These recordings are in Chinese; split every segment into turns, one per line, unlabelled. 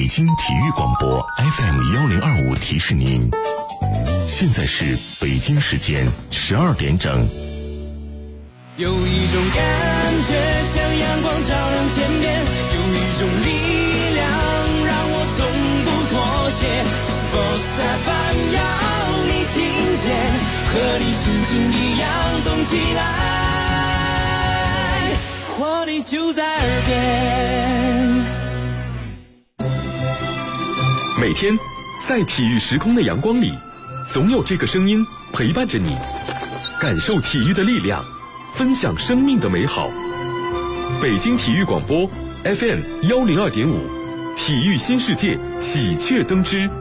京体育广播 FM1025提示您，现在是北京时间12点整。
有一种感觉像阳光照亮天边，有一种力量让我从不妥协。Boss FM 要你听见，和你心情一样动起来，活力就在耳边。
每天在体育时空的阳光里，总有这个声音陪伴着你，感受体育的力量，分享生命的美好。北京体育广播 FM102.5，体育新世界喜鹊登枝。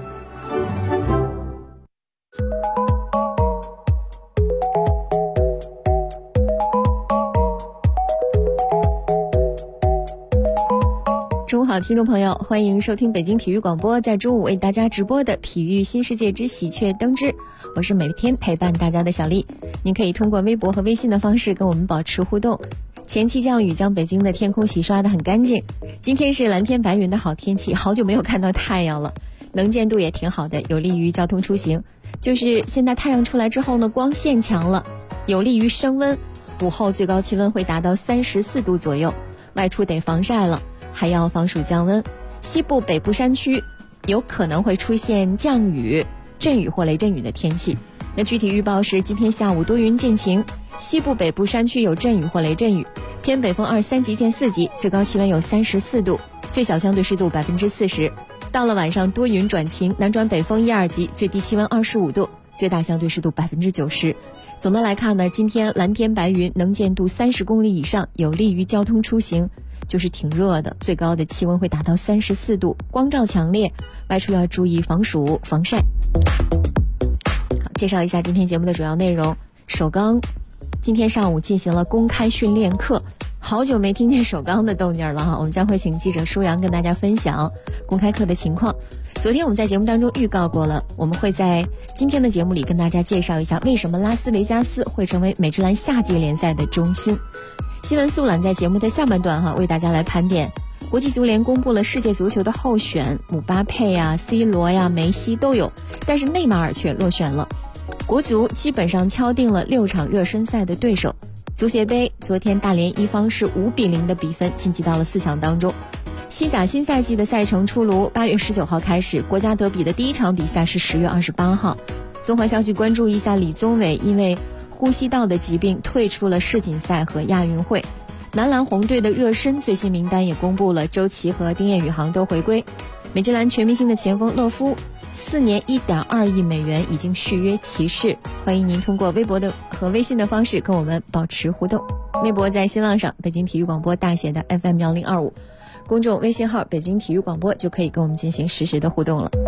中午好，听众朋友，欢迎收听北京体育广播在中午为大家直播的体育新世界之喜鹊登枝，我是每天陪伴大家的小丽。您可以通过微博和微信的方式跟我们保持互动。前期降雨将北京的天空洗刷得很干净，今天是蓝天白云的好天气，好久没有看到太阳了，能见度也挺好的，有利于交通出行。就是现在太阳出来之后呢，光线强了，有利于升温，午后最高气温会达到34度左右，外出得防晒了，还要防暑降温。西部北部山区有可能会出现降雨、阵雨或雷阵雨的天气。那具体预报是今天下午多云见晴，西部北部山区有阵雨或雷阵雨，偏北风2、3级见4级，最高气温有34度，最小相对湿度40%。到了晚上多云转晴，南转北风1、2级，最低气温25度，最大相对湿度90%。总的来看呢，今天蓝天白云，能见度30公里以上，有利于交通出行，就是挺热的，最高的气温会达到34度，光照强烈，外出要注意防暑防晒。好，介绍一下今天节目的主要内容。首钢今天上午进行了公开训练课，好久没听见首钢的动静了哈，我们将会请记者舒阳跟大家分享公开课的情况。昨天我们在节目当中预告过了，我们会在今天的节目里跟大家介绍一下为什么拉斯维加斯会成为美职篮夏季联赛的中心。新闻速览在节目的下半段为大家来盘点国际足联公布了世界足球的候选，姆巴佩呀、C 罗呀、梅西都有，但是内马尔却落选了。国足基本上敲定了6场热身赛的对手。足协杯昨天大连一方是5-0的比分晋级到了4强当中。西甲新赛季的赛程出炉，8月19号开始，国家德比的第一场比赛是10月28号。综合消息关注一下，李宗伟因为呼吸道的疾病退出了世锦赛和亚运会。男篮红队的热身最新名单也公布了，周琦和丁彦雨航都回归。美职篮全明星的前锋勒夫4年1.2亿美元已经续约骑士。欢迎您通过微博的和微信的方式跟我们保持互动。微博在新浪上北京体育广播大写的 FM1025， 公众微信号北京体育广播就可以跟我们进行实时的互动了。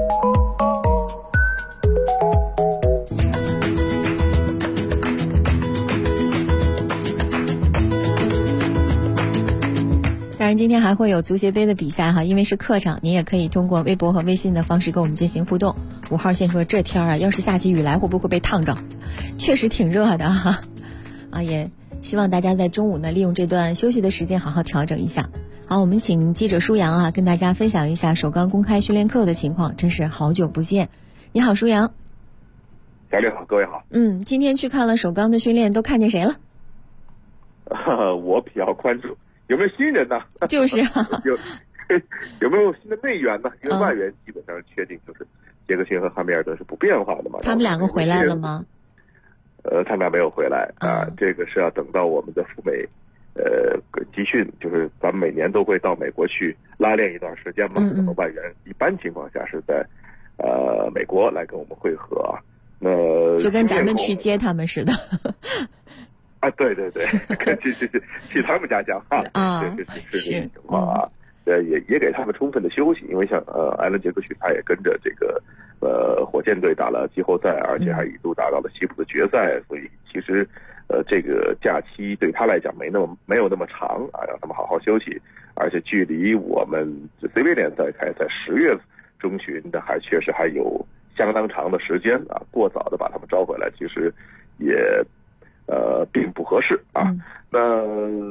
当然今天还会有足协杯的比赛因为是客场，您也可以通过微博和微信的方式跟我们进行互动。5号线说这天要是下起雨来会不会被烫着，确实挺热的也希望大家在中午呢利用这段休息的时间好好调整一下。好，我们请记者舒阳跟大家分享一下首钢公开训练课的情况，真是好久不见。你好，舒阳。
小丽好，各位好。
今天去看了首钢的训练，都看见谁了？
我比较关注有没有新人呢？
就是
有没有新的内援呢？因为外援基本上确定就是杰克逊和汉密尔顿是不变化的嘛。
他们两个回来了吗？
他们俩没有回来这个是要等到我们的赴美集训，就是咱们每年都会到美国去拉练一段时间嘛。那么外援一般情况下是在美国来跟我们会合那
就跟咱们去接他们似的。
对对对，去他们家讲话这个情况也给他们充分的休息，因为像艾伦杰克逊他也跟着这个火箭队打了季后赛，而且还一度打到了西部的决赛，所以其实这个假期对他来讲没有那么长让他们好好休息，而且距离我们 CBA 联赛开在10月中旬的确实还有相当长的时间过早的把他们招回来其实也并不合适那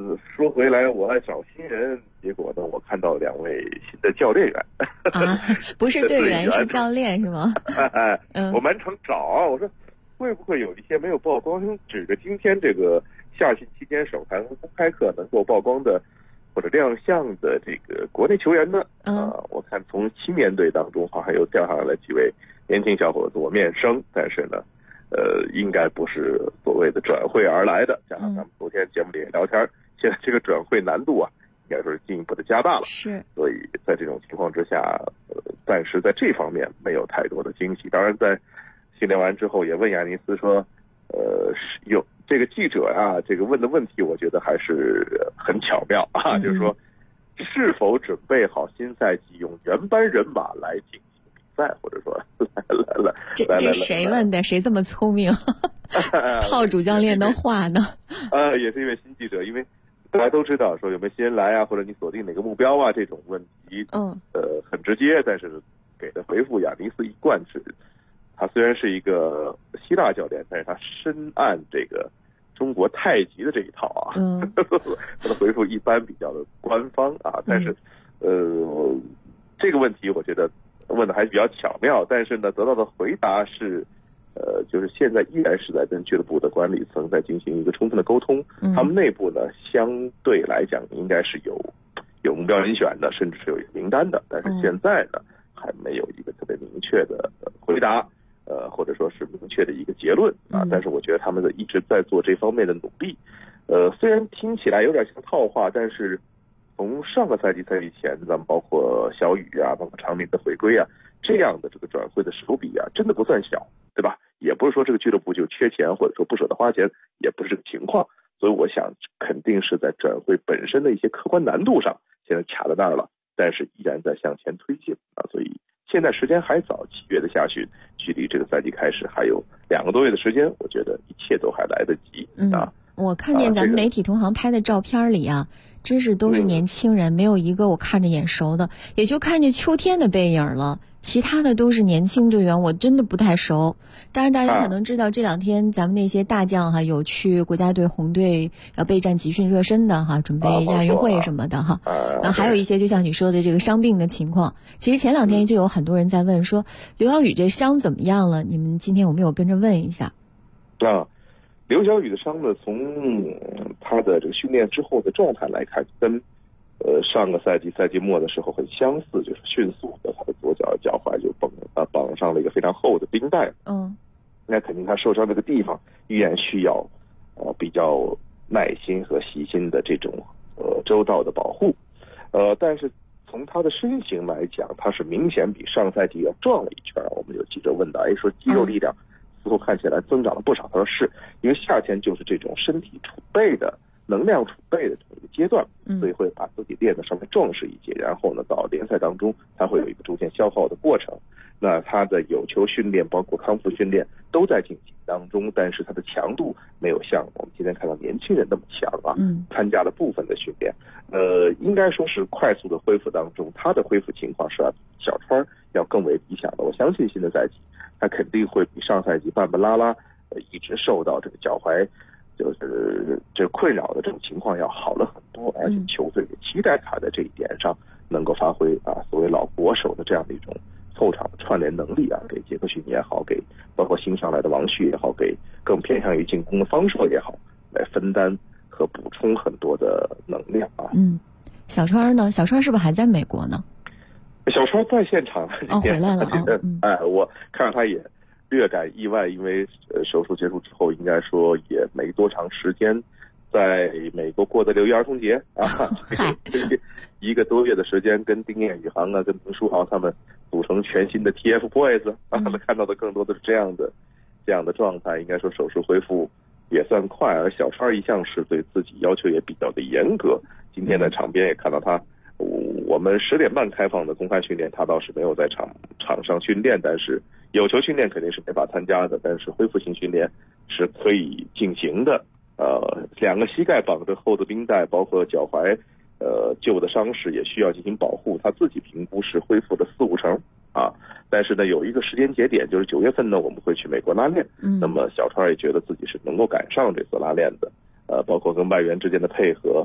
说回来，我来找新人，结果呢，我看到2位新的教练员。
啊，不是队员，是教练是吗？
我满场找啊，我说会不会有一些没有曝光，指着今天这个夏训期间首堂公开课能够曝光的或者亮相的这个国内球员呢？我看从青年队当中好像又调上来了几位年轻小伙子，我面生，但是呢，应该不是所谓的转会而来的。加上咱们昨天节目里也聊天，现在这个转会难度啊，应该说是进一步的加大了。
是，
所以在这种情况之下，暂时在这方面没有太多的惊喜。当然，在训练完之后，也问亚尼斯说，有这个记者啊，这个问的问题，我觉得还是很巧妙啊，就是说，是否准备好新赛季用原班人马来进行比赛，或者说来，
这谁问的？谁这么聪明？套主教练的话呢？
也是一位新记者，因为大家都知道说有没有新人来啊，或者你锁定哪个目标啊，这种问题，很直接，但是给的回复亚尼斯一贯是，他虽然是一个希腊教练，但是他深谙这个中国太极的这一套啊，他的回复一般比较的官方啊，但是这个问题我觉得问的还是比较巧妙，但是呢，得到的回答是，就是现在依然是在跟俱乐部的管理层在进行一个充分的沟通，他们内部呢相对来讲应该是有目标人选的，甚至是有一个名单的，但是现在呢还没有一个特别明确的回答，或者说是明确的一个结论啊。但是我觉得他们一直在做这方面的努力，虽然听起来有点像套话，但是从上个赛季前，咱们包括小雨啊，包括长明的回归啊，这样的这个转会的手笔啊，真的不算小，对吧？也不是说这个俱乐部就缺钱，或者说不舍得花钱，也不是这个情况。所以我想肯定是在转会本身的一些客观难度上，现在卡在那儿了，但是依然在向前推进啊。所以现在时间还早，7月的夏训距离这个赛季开始还有2个多月的时间，我觉得一切都还来得及啊。
我看见咱们媒体同行拍的照片里啊，真是都是年轻人，没有一个我看着眼熟的，也就看见秋天的背影了，其他的都是年轻队员，我真的不太熟。当然大家可能知道这2天咱们那些大将有去国家队红队要备战集训热身的准备亚运会什么的还有一些就像你说的这个伤病的情况。其实前2天就有很多人在问说，刘晓宇这伤怎么样了，你们今天有没有跟着问一下？
刘晓宇的伤呢，从他的这个训练之后的状态来看，跟上个赛季末的时候很相似，就是迅速的他的左脚踝就绑上了一个非常厚的冰带。那肯定他受伤这个地方依然需要比较耐心和细心的这种周到的保护。但是从他的身形来讲，他是明显比上赛季要壮了一圈。我们有记者问到，说肌肉力量似乎看起来增长了不少。他说是，因为夏天就是这种身体储备的能量储备的这么一个阶段，所以会把自己练得稍微壮实一些，然后呢到联赛当中他会有一个逐渐消耗的过程。那他的有球训练包括康复训练都在进行当中，但是他的强度没有像我们今天看到年轻人那么强啊。参加了部分的训练，应该说是快速的恢复当中，他的恢复情况是比小川要更为理想的。我相信新的赛季他肯定会比上赛季半拉拉一直受到这个脚踝就是这困扰的这种情况要好了很多，而且球队也期待他在这一点上能够发挥所谓老国手的这样的一种后场串联能力啊，给杰克逊也好，给包括新上来的王旭也好，给更偏向于进攻的方硕也好，来分担和补充很多的能量啊。
小川呢？小川是不是还在美国呢？
小川在现场
回来了
我看到他也略感意外，因为手术结束之后，应该说也没多长时间，在美国过的6一儿童节1个多月的时间，跟丁彦雨航跟彭书豪他们组成全新的 TFBOYS 看到的更多的是这样的状态。应该说手术恢复也算快，而小川一向是对自己要求也比较的严格。今天在场边也看到他，我们10点半开放的公开训练，他倒是没有在场上训练，但是有球训练肯定是没法参加的，但是恢复性训练是可以进行的。2个膝盖绑着厚的冰带，包括脚踝旧的伤势也需要进行保护，他自己评估是恢复的4-5成啊。但是呢，有一个时间节点，就是9月份呢，我们会去美国拉练。那么小川也觉得自己是能够赶上这次拉练的。包括跟外援之间的配合，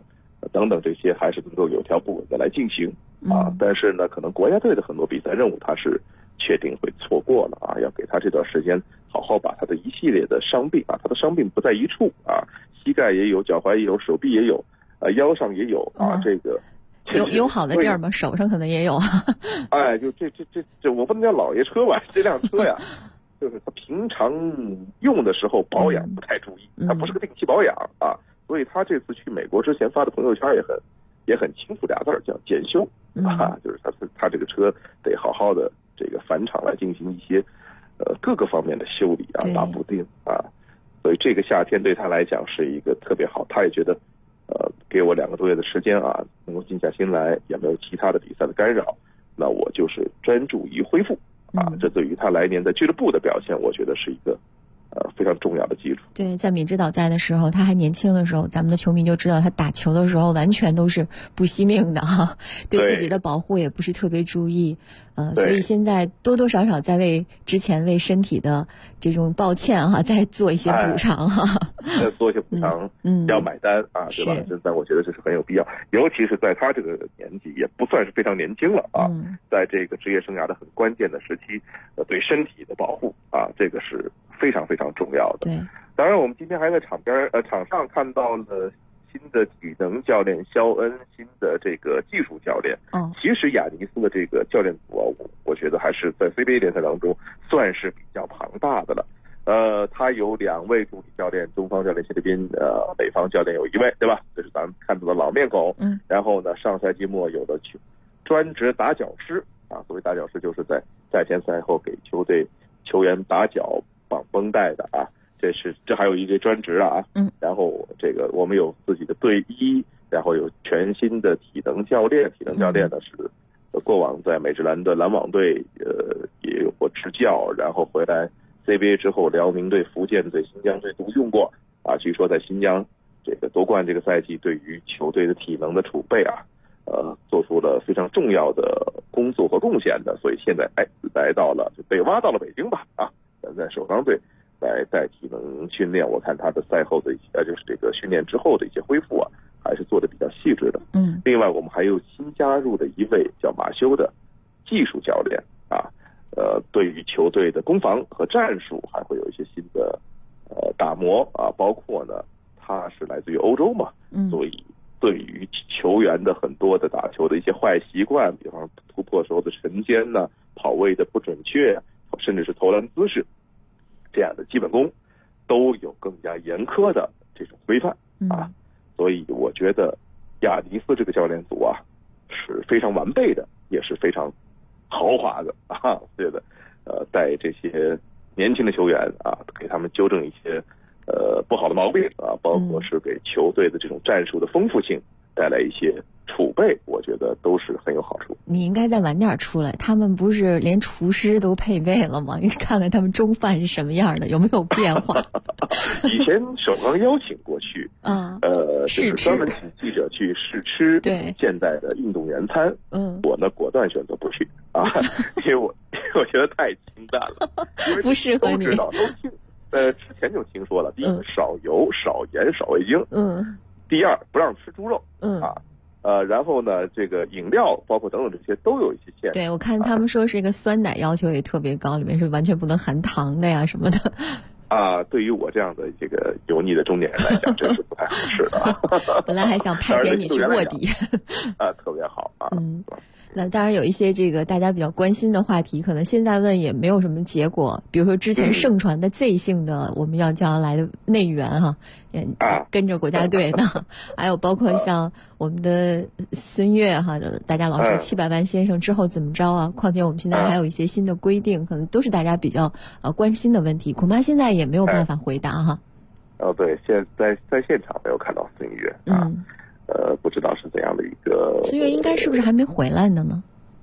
等等这些还是能够有条不紊的来进行啊。但是呢，可能国家队的很多比赛任务他是确定会错过了啊，要给他这段时间好好把他的一系列的伤病啊，他的伤病不在一处啊，膝盖也有，脚踝也有，手臂也有，腰上也有啊，这个
有好的地儿吗？手上可能也有。
哎，就这，我不能叫老爷车吧？这辆车呀，就是他平常用的时候保养不太注意，他不是个定期保养啊，所以他这次去美国之前发的朋友圈也很清楚俩字儿，叫检修啊，就是他这个车得好好的这个返厂来进行一些各个方面的修理啊、打补丁啊，所以这个夏天对他来讲是一个特别好，他也觉得给我2个多月的时间啊，能够静下心来，也没有其他的比赛的干扰，那我就是专注于恢复啊，这对于他来年在俱乐部的表现，我觉得是一个非常重要的基础。
对，在闵指导在的时候，他还年轻的时候，咱们的球迷就知道他打球的时候完全都是不惜命的哈，对自己的保护也不是特别注意，所以现在多多少少在为之前为身体的这种抱歉哈，再做一些补偿哈，
再做一些补偿，要买单啊，对吧？现在我觉得这是很有必要，尤其是在他这个年纪，也不算是非常年轻了啊，在这个职业生涯的很关键的时期，对身体的保护啊，这个是非常非常重要的。
对，
当然我们今天还在场上看到了新的体能教练肖恩，新的这个技术教练。其实雅尼斯的这个教练组啊，我觉得还是在 CBA 联赛当中算是比较庞大的了。他有2位助理教练，东方教练谢立斌，北方教练有1位，对吧？这是咱们看到的老面孔。然后呢，上赛季末有了专职打脚师啊，所谓打脚师就是在赛前赛后给球队球员打脚绑绷带的啊。这还有一个专职啊，然后这个我们有自己的队医，然后有全新的体能教练呢是过往在美职篮的篮网队也有过执教，然后回来 CBA 之后辽宁队、福建队、新疆队都用过啊。据说在新疆这个夺冠这个赛季，对于球队的体能的储备啊，做出了非常重要的工作和贡献的，所以现在来到了就被挖到了北京吧啊，在首钢队在体能训练，我看他的赛后的就是这个训练之后的一些恢复啊，还是做的比较细致的。另外我们还有新加入的一位叫马修的技术教练啊，对于球队的攻防和战术还会有一些新的打磨啊，包括呢他是来自于欧洲嘛，所以对于球员的很多的打球的一些坏习惯，比方突破时候的沉肩呢、跑位的不准确，甚至是投篮姿势这样的基本功都有更加严苛的这种规范啊，所以我觉得亚尼斯这个教练组啊是非常完备的，也是非常豪华的啊。我觉得带这些年轻的球员啊，给他们纠正一些不好的毛病啊，包括是给球队的这种战术的丰富性带来一些储备，我觉得都是很有好处。
你应该再晚点出来，他们不是连厨师都配备了吗？你看看他们中饭是什么样的，有没有变化？
以前首钢邀请过去，就是专门请记者去试吃现代的运动员餐。我呢果断选择不去啊，因为我觉得太清淡了，
不适合你。
之前就听说了，第一个少油、少盐、少味精。第二不让吃猪肉。然后呢，这个饮料包括等等这些都有一些限制。
对，我看他们说是一个酸奶要求也特别高，里面是完全不能含糖的呀什么的。
对于我这样的这个油腻的中年人来讲，这是不太合适的。
本来还想派遣你去卧底。
特别好啊。
那当然有一些这个大家比较关心的话题，可能现在问也没有什么结果。比如说之前盛传的 Z 姓的我们要将来的内援哈，也跟着国家队的，还有包括像我们的孙悦哈，大家老说700万先生之后怎么着啊？况且我们现在还有一些新的规定，可能都是大家比较关心的问题，恐怕现在也没有办法回答哈。
对，现在在现场没有看到孙悦啊。不知道是怎样的一个。孙悦
应该是不是还没回来呢？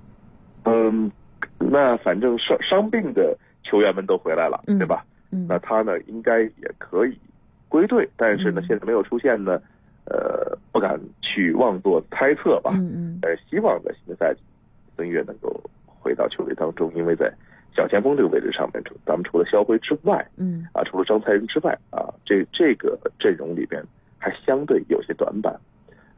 那反正伤病的球员们都回来了，对吧？那他呢应该也可以归队，但是呢现在没有出现呢，不敢去妄作猜测吧。希望在新的赛季，孙悦能够回到球队当中，因为在小前锋这个位置上面，咱们除了肖辉之外，除了张才仁之外啊，这个阵容里边还相对有些短板。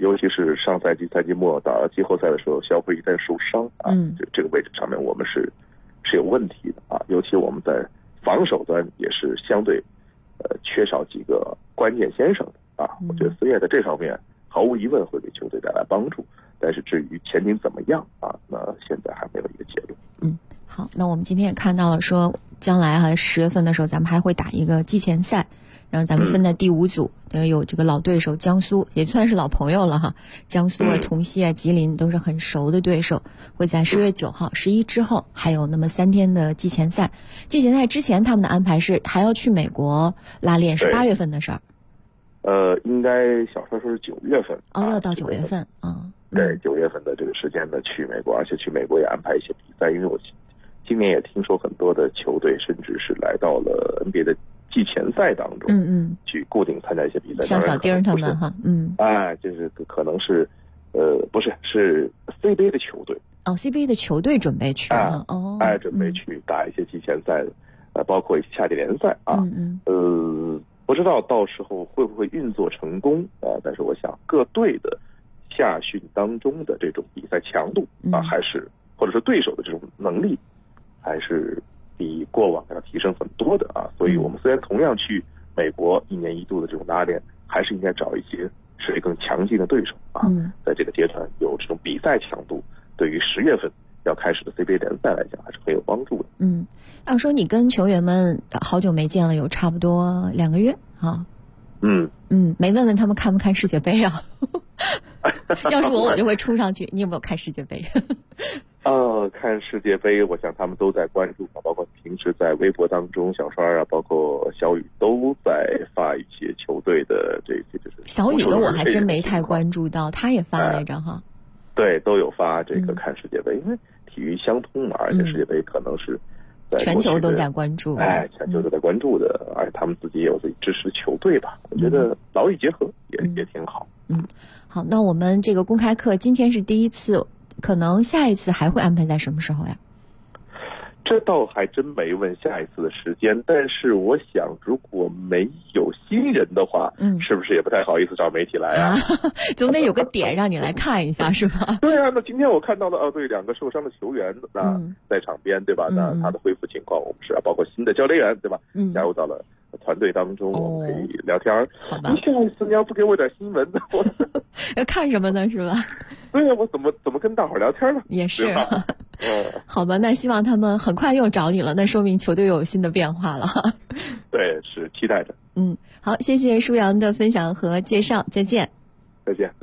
尤其是上赛季赛季末打季后赛的时候，肖慧一旦受伤啊，这个位置上面我们是有问题的啊，尤其我们在防守端也是相对缺少几个关键先生的啊。我觉得思燕在这方面毫无疑问会给球队带来帮助，但是至于前景怎么样啊，那现在还没有一个结论。
好，那我们今天也看到了说，将来10月份的时候咱们还会打一个季前赛，然后咱们分在第5组，有这个老对手江苏，也算是老朋友了哈。江苏啊、同曦啊、吉林都是很熟的对手，会在10月9号、11之后还有那么3天的季前赛。季前赛之前他们的安排是还要去美国拉练，是8月份的事儿。
应该小说是9月份。
要到9月份啊。
对，9月份的这个时间呢，去美国，而且去美国也安排一些比赛，因为我今年也听说很多的球队甚至是来到了 NBA 的季前赛当中，去固定参加一些比赛，
像小丁他们哈，
就是可能是，不是，是 CBA 的球队
CBA 的球队准备去
准备去打一些季前赛，包括一些夏季联赛啊，不知道到时候会不会运作成功啊？但是我想各队的夏训当中的这种比赛强度还是或者说对手的这种能力，还是比过往要提升很多的啊。所以我们虽然同样去美国1年1度的这种拉练，还是应该找一些实力更强劲的对手啊。在这个阶段有这种比赛强度，对于10月份要开始的 CBA 联赛来讲还是很有帮助的。
要说你跟球员们好久没见了，有差不多2个月啊。没问问他们看不看世界杯啊？要是我就会冲上去。你有没有看世界杯？
看世界杯，我想他们都在关注，包括平时在微博当中，小川啊，包括小雨都在发一些球队的这些，就是
小雨的我还真没太关注到，他也发来着哈。
对，都有发这个看世界杯，因为体育相通嘛，而且世界杯可能是
全球都在关注，
全球都在关注的，而且他们自己也有自己支持的球队吧，我觉得劳逸结合也挺好。
好，那我们这个公开课今天是第一次，可能下一次还会安排在什么时候呀？
这倒还真没问下一次的时间，但是我想如果没有新人的话，是不是也不太好意思找媒体来啊？
总得有个点让你来看一下，是吧？
对啊，那今天我看到了对2个受伤的球员在场边，对吧？那他的恢复情况，我们是包括新的教练员，对吧？加入到了团队当中，我们可以聊天。
好吧，
下一次你要不给我点新闻，
要看什么呢？是吧？
对呀，我怎么跟大伙聊天呢？
也是。好吧，那希望他们很快又找你了，那说明球队又有新的变化了。
对，是期待着。
好，谢谢舒阳的分享和介绍，再见。
再见。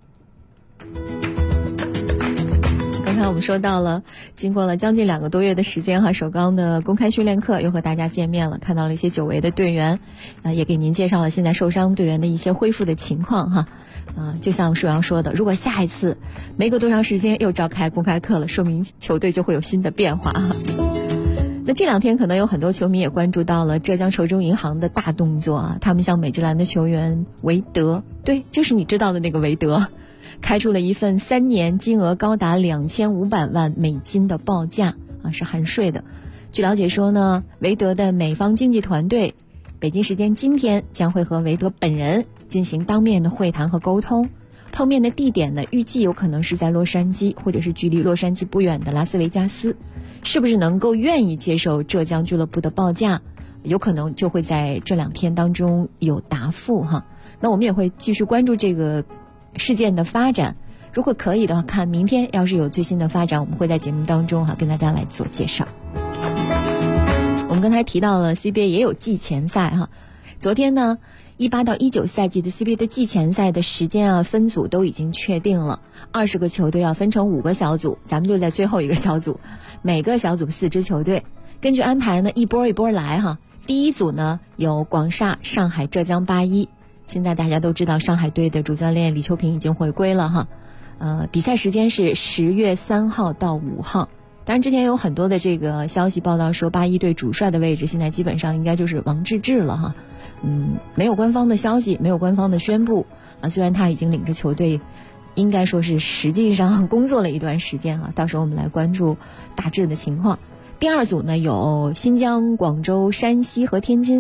刚才我们说到了，经过了将近2个多月的时间首钢的公开训练课又和大家见面了，看到了一些久违的队员，也给您介绍了现在受伤队员的一些恢复的情况哈。就像舒阳说的，如果下一次没隔多长时间又召开公开课了，说明球队就会有新的变化哈。那这2天可能有很多球迷也关注到了浙江稠州银行的大动作他们向美职篮的球员韦德，对，就是你知道的那个韦德，开出了一份3年金额高达2500万美金的报价是含税的。据了解说呢，韦德的美方经纪团队北京时间今天将会和韦德本人进行当面的会谈和沟通，碰面的地点呢，预计有可能是在洛杉矶，或者是距离洛杉矶不远的拉斯维加斯。是不是能够愿意接受浙江俱乐部的报价，有可能就会在这2天当中有答复哈。那我们也会继续关注这个事件的发展，如果可以的话，看明天要是有最新的发展，我们会在节目当中跟大家来做介绍。我们刚才提到了 CBA 也有季前赛昨天呢18到19赛季的 CBA 的季前赛的时间分组都已经确定了，20个球队要分成5个小组，咱们就在最后一个小组，每个小组4支球队，根据安排呢一波一波来第一组呢有广厦、上海、浙江81，现在大家都知道上海队的主教练李秋平已经回归了比赛时间是10月3号到5号。当然之前有很多的这个消息报道说81队主帅的位置现在基本上应该就是王治郅了没有官方的消息，没有官方的宣布虽然他已经领着球队应该说是实际上工作了一段时间到时候我们来关注大致的情况。第2组呢有新疆、广州、山西和天津，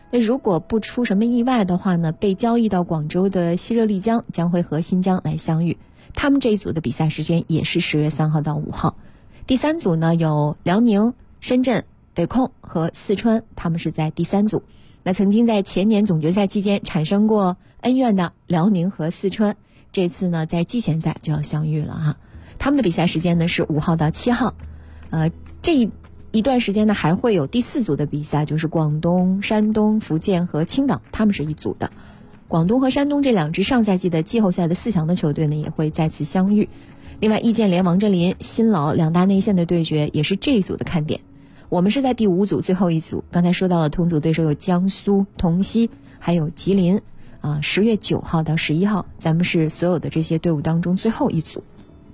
那如果不出什么意外的话呢，被交易到广州的西热丽江将会和新疆来相遇。他们这一组的比赛时间也是10月3号到5号。第3组呢有辽宁、深圳、北控和四川，他们是在第3组。那曾经在前年总决赛期间产生过恩怨的辽宁和四川，这次呢在季前赛就要相遇了哈。他们的比赛时间呢是5号到7号。这一段时间呢还会有第4组的比赛，就是广东、山东、福建和青岛，他们是一组的。广东和山东这2支上赛季的季后赛的4强的球队呢也会再次相遇。另外易建联、王哲林、新老2大内线的对决也是这一组的看点。我们是在第5组最后一组，刚才说到了同组对手有江苏、同曦还有吉林10月9号到11号，咱们是所有的这些队伍当中最后一组。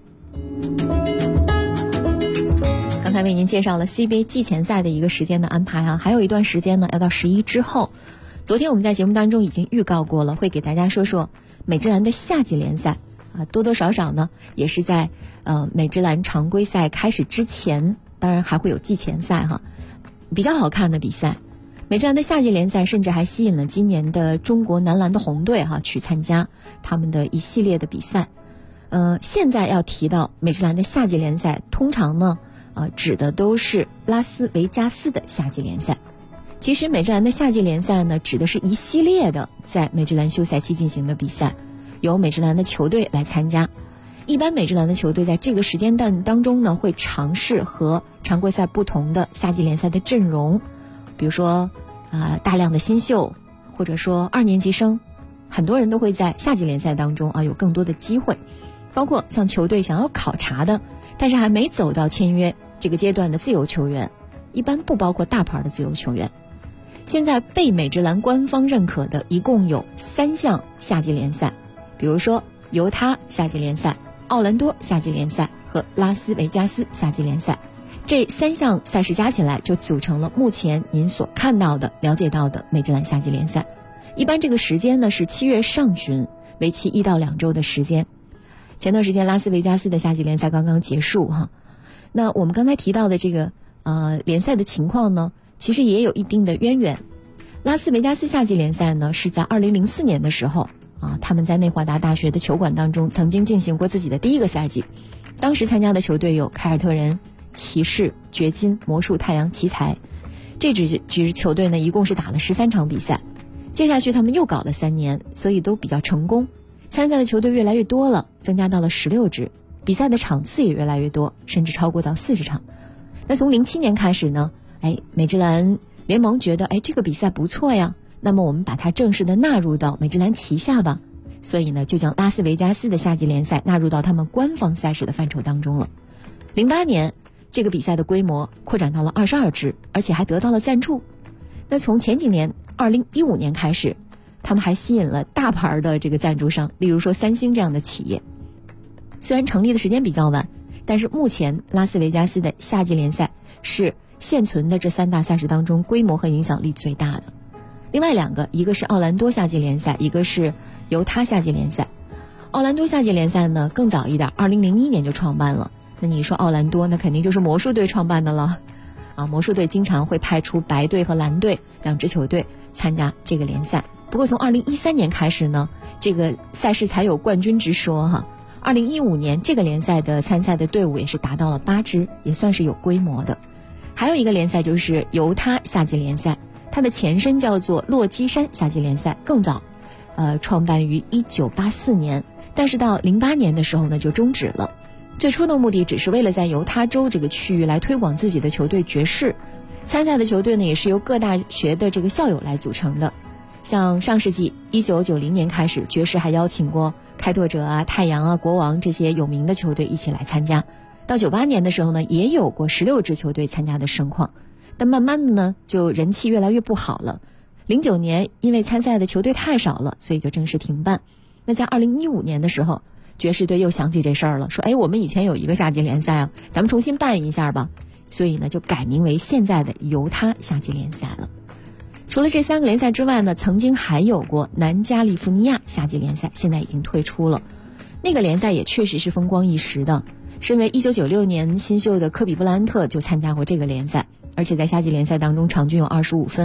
刚才为您介绍了 CBA 季前赛的一个时间的安排还有一段时间呢要到11之后。昨天我们在节目当中已经预告过了，会给大家说说美职篮的夏季联赛多多少少呢也是在美职篮常规赛开始之前，当然还会有季前赛比较好看的比赛。美职篮的夏季联赛甚至还吸引了今年的中国男篮的红队去参加他们的一系列的比赛。现在要提到美职篮的夏季联赛，通常呢指的都是拉斯维加斯的夏季联赛。其实美职篮的夏季联赛呢指的是一系列的在美职篮休赛期进行的比赛，由美职篮的球队来参加。一般美职篮的球队在这个时间段当中呢会尝试和常规赛不同的夏季联赛的阵容，比如说大量的新秀，或者说2年级生，很多人都会在夏季联赛当中有更多的机会。包括像球队想要考察的但是还没走到签约这个阶段的自由球员，一般不包括大牌的自由球员。现在被美职篮官方认可的一共有3项夏季联赛，比如说犹他夏季联赛、奥兰多夏季联赛和拉斯维加斯夏季联赛。这3项赛事加起来就组成了目前您所看到的、了解到的美职篮夏季联赛。一般这个时间呢是7月上旬，为期1到2周的时间。前段时间拉斯维加斯的夏季联赛刚刚结束那我们刚才提到的这个联赛的情况呢其实也有一定的渊源。拉斯维加斯夏季联赛呢是在2004年的时候他们在内华达大学的球馆当中曾经进行过自己的第一个赛季。当时参加的球队有凯尔特人、骑士、掘金、魔术、太阳、奇才。这支球队呢一共是打了13场比赛，接下去他们又搞了3年，所以都比较成功。参赛的球队越来越多了，增加到了16支，比赛的场次也越来越多，甚至超过到40场。那从07年开始呢美职篮联盟觉得这个比赛不错呀，那么我们把它正式的纳入到美职篮旗下吧。所以呢就将拉斯维加斯的夏季联赛纳入到他们官方赛事的范畴当中了。08年这个比赛的规模扩展到了22支，而且还得到了赞助。那从前几年2015年开始，他们还吸引了大牌的这个赞助商，例如说三星这样的企业。虽然成立的时间比较晚，但是目前拉斯维加斯的夏季联赛是现存的这3大赛事当中规模和影响力最大的。另外2个，一个是奥兰多夏季联赛，一个是犹他夏季联赛。奥兰多夏季联赛呢更早一点，2001年就创办了。那你说奥兰多，那肯定就是魔术队创办的了魔术队经常会派出白队和蓝队2支球队参加这个联赛。不过从2013年开始呢，这个赛事才有冠军之说2015年这个联赛的参赛的队伍也是达到了8支，也算是有规模的。还有一个联赛就是犹他夏季联赛，它的前身叫做洛基山夏季联赛，更早创办于1984年，但是到08年的时候呢就终止了。最初的目的只是为了在犹他州这个区域来推广自己的球队爵士。参赛的球队呢也是由各大学的这个校友来组成的。像上世纪1990年开始，爵士还邀请过开拓者太阳国王这些有名的球队一起来参加。到98年的时候呢也有过16支球队参加的盛况，但慢慢的呢就人气越来越不好了。09年因为参赛的球队太少了，所以就正式停办。那在2015年的时候，爵士队又想起这事儿了，说我们以前有一个夏季联赛咱们重新办一下吧。所以呢就改名为现在的犹他夏季联赛了。除了这3个联赛之外呢，曾经还有过南加利福尼亚夏季联赛，现在已经退出了。那个联赛也确实是风光一时的，身为1996年新秀的科比布莱恩特就参加过这个联赛，而且在夏季联赛当中场均有25分。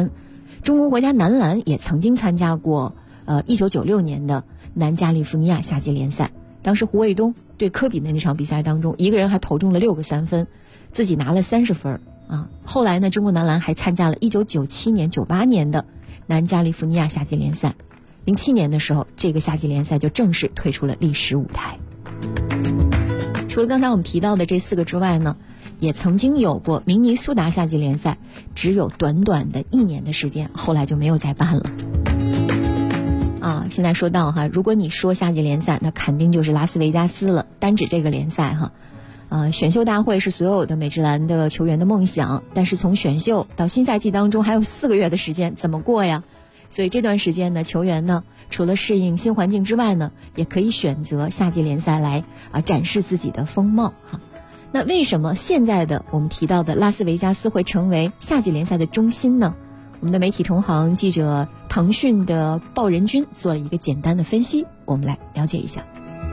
中国国家男篮也曾经参加过1996年的南加利福尼亚夏季联赛，当时胡卫东对科比的那场比赛当中，一个人还投中了6个3分，自己拿了30分啊。后来呢，中国男篮还参加了1997年、98年的南加利福尼亚夏季联赛。07年的时候，这个夏季联赛就正式退出了历史舞台。除了刚才我们提到的这4个之外呢，也曾经有过明尼苏达夏季联赛，只有短短的1年的时间，后来就没有再办了。现在说到如果你说夏季联赛，那肯定就是拉斯维加斯了，单指这个联赛选秀大会是所有的美职篮的球员的梦想，但是从选秀到新赛季当中还有4个月的时间，怎么过呀？所以这段时间呢，球员呢除了适应新环境之外呢，也可以选择夏季联赛来展示自己的风貌那为什么现在的我们提到的拉斯维加斯会成为夏季联赛的中心呢？我们的媒体同行记者腾讯的鲍仁君做了一个简单的分析，我们来了解一下。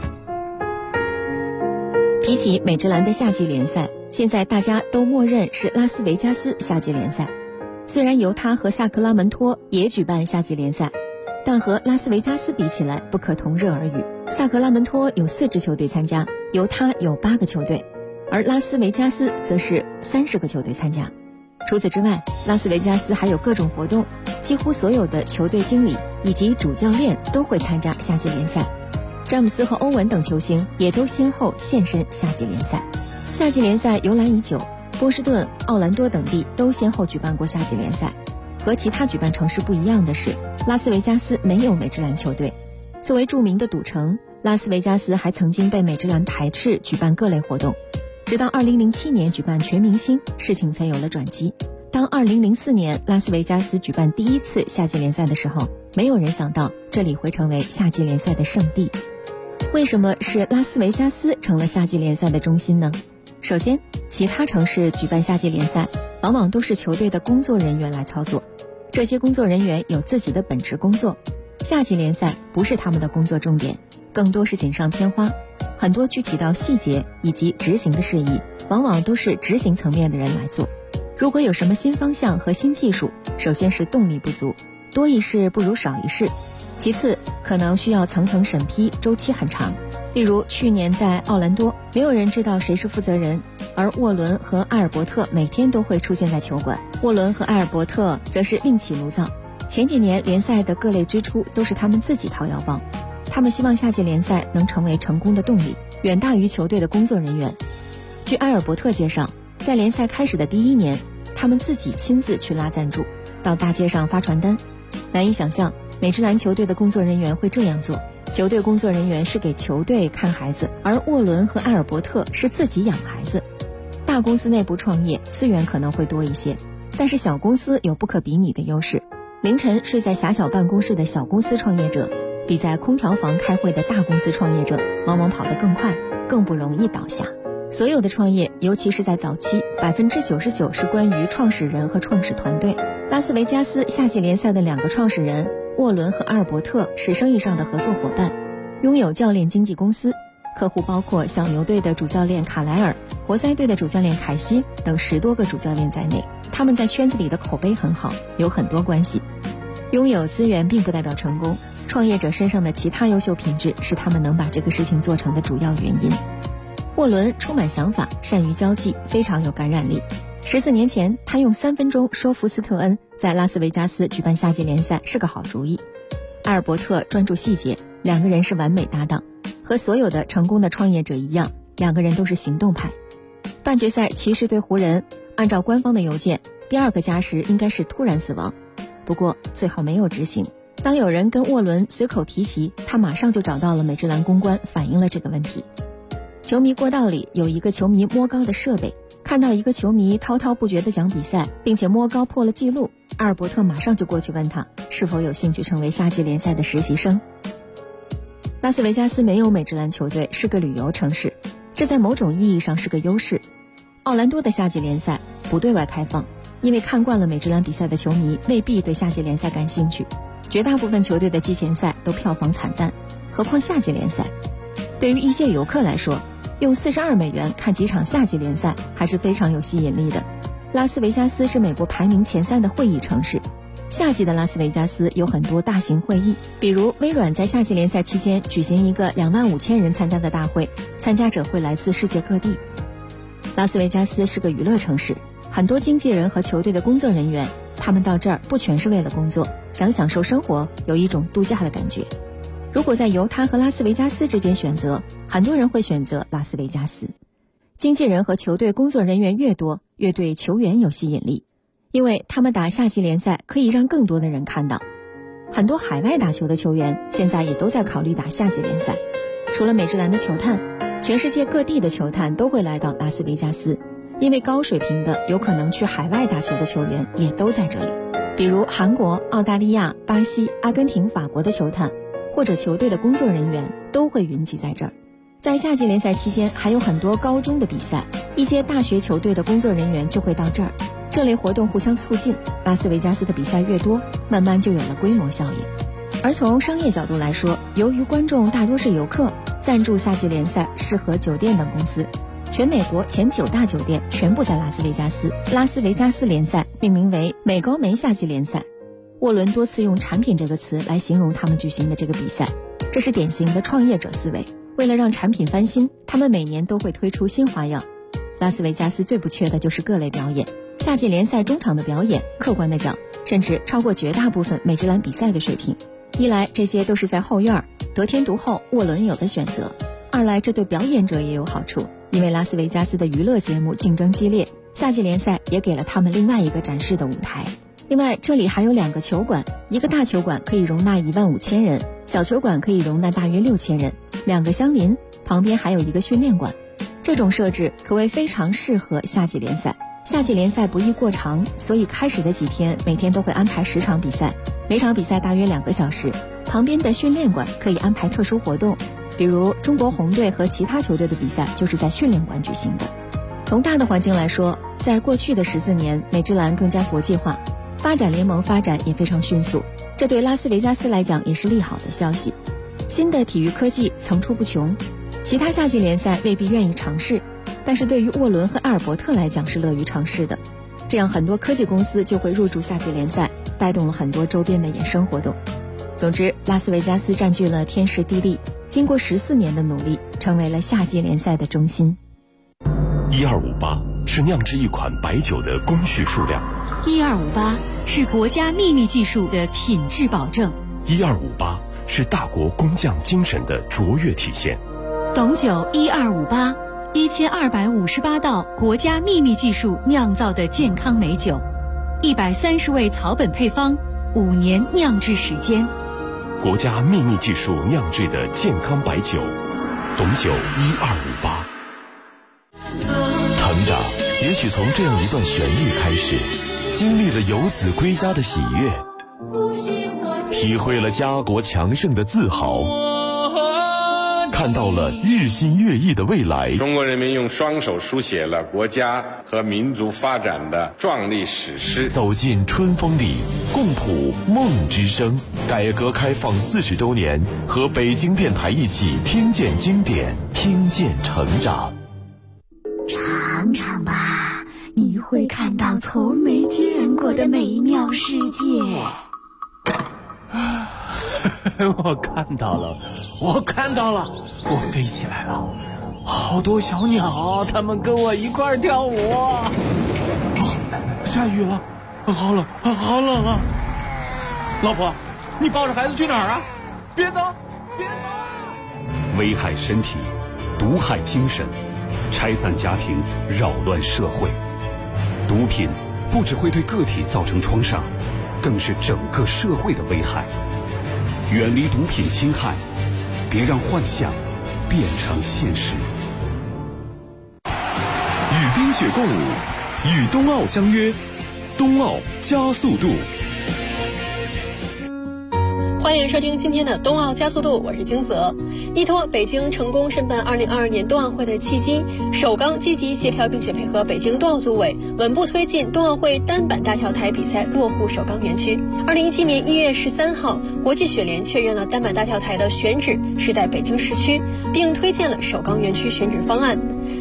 提起美职篮的夏季联赛，现在大家都默认是拉斯维加斯夏季联赛。虽然犹他和萨克拉门托也举办夏季联赛，但和拉斯维加斯比起来不可同日而语。萨克拉门托有4支球队参加，犹他有8个球队，而拉斯维加斯则是30个球队参加。除此之外，拉斯维加斯还有各种活动，几乎所有的球队经理以及主教练都会参加夏季联赛。詹姆斯和欧文等球星也都先后现身夏季联赛。夏季联赛由来已久，波士顿、奥兰多等地都先后举办过夏季联赛。和其他举办城市不一样的是，拉斯维加斯没有美职篮球队。作为著名的赌城，拉斯维加斯还曾经被美职篮排斥举办各类活动。直到2007年举办全明星，事情才有了转机。当2004年拉斯维加斯举办第一次夏季联赛的时候，没有人想到这里会成为夏季联赛的圣地。为什么是拉斯维加斯成了夏季联赛的中心呢？首先，其他城市举办夏季联赛往往都是球队的工作人员来操作，这些工作人员有自己的本职工作，夏季联赛不是他们的工作重点，更多是锦上添花。很多具体到细节以及执行的事宜，往往都是执行层面的人来做。如果有什么新方向和新技术，首先是动力不足，多一事不如少一事，其次可能需要层层审批，周期很长。例如去年在奥兰多，没有人知道谁是负责人，而沃伦和埃尔伯特每天都会出现在球馆，沃伦和埃尔伯特则是另起炉灶。前几年联赛的各类支出都是他们自己掏腰包，他们希望夏季联赛能成为成功的动力，远大于球队的工作人员。据埃尔伯特介绍，在联赛开始的第1年，他们自己亲自去拉赞助，到大街上发传单。难以想象美职篮球队的工作人员会这样做，球队工作人员是给球队看孩子，而沃伦和埃尔伯特是自己养孩子。大公司内部创业资源可能会多一些，但是小公司有不可比拟的优势。凌晨睡在狭小办公室的小公司创业者，比在空调房开会的大公司创业者往往跑得更快，更不容易倒下。所有的创业，尤其是在早期，99%是关于创始人和创始团队。拉斯维加斯夏季联赛的2个创始人沃伦和阿尔伯特是生意上的合作伙伴，拥有教练经纪公司，客户包括小牛队的主教练卡莱尔、活塞队的主教练凯西等10多个主教练在内。他们在圈子里的口碑很好，有很多关系。拥有资源并不代表成功，创业者身上的其他优秀品质是他们能把这个事情做成的主要原因。沃伦充满想法，善于交际，非常有感染力。14年前，他用3分钟说服斯特恩在拉斯维加斯举办夏季联赛是个好主意。埃尔伯特专注细节，2个人是完美搭档。和所有的成功的创业者一样，2个人都是行动派。半决赛骑士对湖人，按照官方的邮件，第2个加时应该是突然死亡，不过最后没有执行。当有人跟沃伦随口提起，他马上就找到了美职篮公关，反映了这个问题。球迷过道里有一个球迷摸高的设备，看到一个球迷滔滔不绝地讲比赛，并且摸高破了记录，阿尔伯特马上就过去问他是否有兴趣成为夏季联赛的实习生。拉斯维加斯没有美职篮球队，是个旅游城市，这在某种意义上是个优势。奥兰多的夏季联赛不对外开放，因为看惯了美职篮比赛的球迷未必对夏季联赛感兴趣，绝大部分球队的季前赛都票房惨淡，何况夏季联赛。对于一些游客来说，用42美元看几场夏季联赛还是非常有吸引力的。拉斯维加斯是美国排名前3的会议城市， 夏季的拉斯维加斯有很多大型会议，比如微软在夏季联赛期间举行一个25000人参加的大会，参加者会来自世界各地。拉斯维加斯是个娱乐城市，很多经纪人和球队的工作人员，他们到这儿不全是为了工作，想享受生活，有一种度假的感觉。如果在犹他和拉斯维加斯之间选择，很多人会选择拉斯维加斯。经纪人和球队工作人员越多，越对球员有吸引力，因为他们打夏季联赛可以让更多的人看到。很多海外打球的球员现在也都在考虑打夏季联赛。除了美职篮的球探，全世界各地的球探都会来到拉斯维加斯，因为高水平的有可能去海外打球的球员也都在这里，比如韩国、澳大利亚、巴西、阿根廷、法国的球探或者球队的工作人员都会云集在这儿。在夏季联赛期间还有很多高中的比赛，一些大学球队的工作人员就会到这儿，这类活动互相促进，拉斯维加斯的比赛越多，慢慢就有了规模效应。而从商业角度来说，由于观众大多是游客，赞助夏季联赛适合酒店等公司。全美国前9大酒店全部在拉斯维加斯，拉斯维加斯联赛命名为美高梅夏季联赛。沃伦多次用产品这个词来形容他们举行的这个比赛，这是典型的创业者思维。为了让产品翻新，他们每年都会推出新花样。拉斯维加斯最不缺的就是各类表演，夏季联赛中场的表演，客观的讲，甚至超过绝大部分美职篮比赛的水平。一来这些都是在后院，得天独厚，沃伦有的选择；二来这对表演者也有好处，因为拉斯维加斯的娱乐节目竞争激烈，夏季联赛也给了他们另外一个展示的舞台。另外这里还有2个球馆，一个大球馆可以容纳15000人，小球馆可以容纳大约6000人，2个相邻，旁边还有一个训练馆。这种设置可谓非常适合夏季联赛。夏季联赛不宜过长，所以开始的几天每天都会安排10场比赛，每场比赛大约2个小时。旁边的训练馆可以安排特殊活动，比如中国红队和其他球队的比赛就是在训练馆举行的。从大的环境来说，在过去的14年，美职篮更加国际化，发展联盟发展也非常迅速，这对拉斯维加斯来讲也是利好的消息。新的体育科技层出不穷，其他夏季联赛未必愿意尝试，但是对于沃伦和阿尔伯特来讲是乐于尝试的。这样很多科技公司就会入驻夏季联赛，带动了很多周边的衍生活动。总之，拉斯维加斯占据了天时地利，经过14年的努力，成为了夏季联赛的中心。
1258是酿制一款白酒的工序数量
，1258是国家秘密技术的品质保证
，1258是大国工匠精神的卓越体现。
董酒1258，1258道国家秘密技术酿造的健康美酒，130味草本配方，5年酿制时间。
国家秘密技术酿制的健康白酒，董酒1258。成长也许从这样一段旋律开始，经历了游子归家的喜悦，体会了家国强盛的自豪，看到了日新月异的未来。
中国人民用双手书写了国家和民族发展的壮丽史诗。
走进春风里，共谱梦之声。改革开放40周年，和北京电台一起听见经典，听见成长。
尝尝吧，你会看到从没见过的美妙世界。
我看到了，我飞起来了，好多小鸟，它们跟我一块跳舞。下雨了，好冷啊！老婆，你抱着孩子去哪儿啊？别走！
危害身体，毒害精神，拆散家庭，扰乱社会。毒品不只会对个体造成创伤，更是整个社会的危害。远离毒品侵害，别让幻想变成现实。 与冰雪共舞，与冬奥相约，冬奥加速度。
欢迎收听今天的冬奥加速度，我是金泽。依托北京成功申办2022年冬奥会的契机，首钢积极协调并且配合北京冬奥组委，稳步推进冬奥会单板大跳台比赛落户首钢园区。2017年1月13号，国际雪联确认了单板大跳台的选址是在北京市区，并推荐了首钢园区选址方案。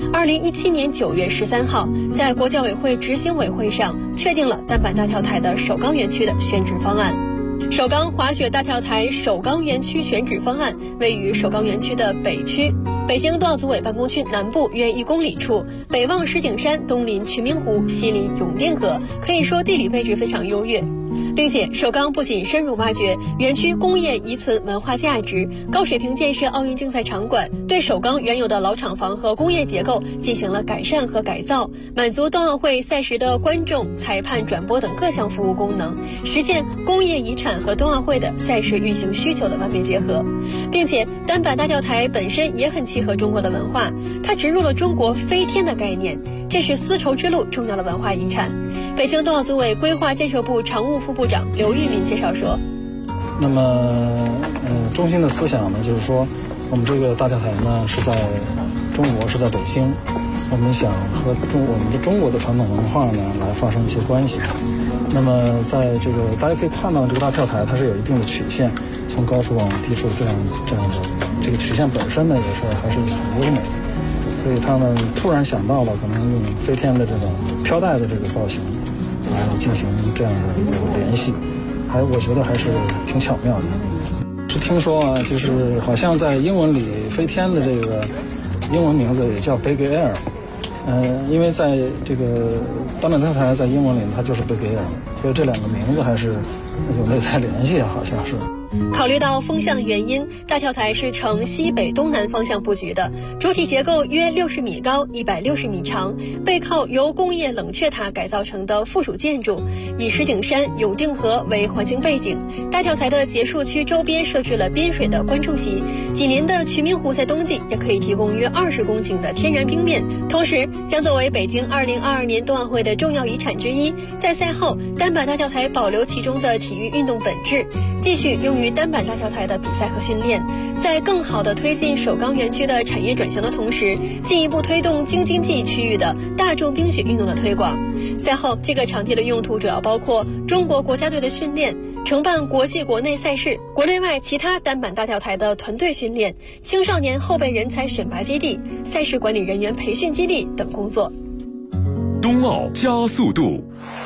2017年9月13号，在国教委会执行委会上确定了单板大跳台的首钢园区的选址方案。首钢滑雪大跳台首钢园区选址方案位于首钢园区的北区，北京冬奥组委办公区南部约1公里处，北望石景山，东临渠明湖，西临永定河，可以说地理位置非常优越。并且首钢不仅深入挖掘园区工业遗存文化价值，高水平建设奥运竞赛场馆，对首钢原有的老厂房和工业结构进行了改善和改造，满足冬奥会赛事的观众、裁判、转播等各项服务功能，实现工业遗产和冬奥会的赛事运行需求的完美结合。并且单板大跳台本身也很契合中国的文化，它植入了中国飞天的概念，这是丝绸之路重要的文化遗产。北京冬奥组委规划建设部常务副部长刘玉民介绍说，
那么中心的思想呢，就是说我们这个大跳台呢是在中国，是在北京，我们想和我们的中国的传统文化呢来发生一些关系。那么在这个大家可以看到，这个大跳台它是有一定的曲线，从高处往低处这样的，这个曲线本身呢也是还是很优美的，所以他们突然想到了可能用飞天的这种飘带的这个造型来进行这样的一个联系，我觉得还是挺巧妙的。是听说啊，就是好像在英文里飞天的这个英文名字也叫 Big Air，因为在这个单板跳台在英文里它就是 Big Air， 所以这两个名字还是有内在联系，好像是。
考虑到风向原因，大跳台是呈西北东南方向布局的，主体结构约60米高，160米长，背靠由工业冷却塔改造成的附属建筑，以石景山、永定河为环境背景。大跳台的结束区周边设置了滨水的观众席，紧邻的渠明湖在冬季也可以提供约20公顷的天然冰面，同时将作为北京2022年冬奥会的重要遗产之一。在赛后，单板大跳台保留其中的体育运动本质，继续用于单板大跳台的比赛和训练，在更好地推进首钢园区的产业转型的同时，进一步推动京津冀区域的大众冰雪运动的推广。赛后，这个场地的用途主要包括中国国家队的训练，承办国际国内赛事，国内外其他单板大跳台的团队训练，青少年后备人才选拔基地，赛事管理人员培训基地等工作。
冬奥加速度，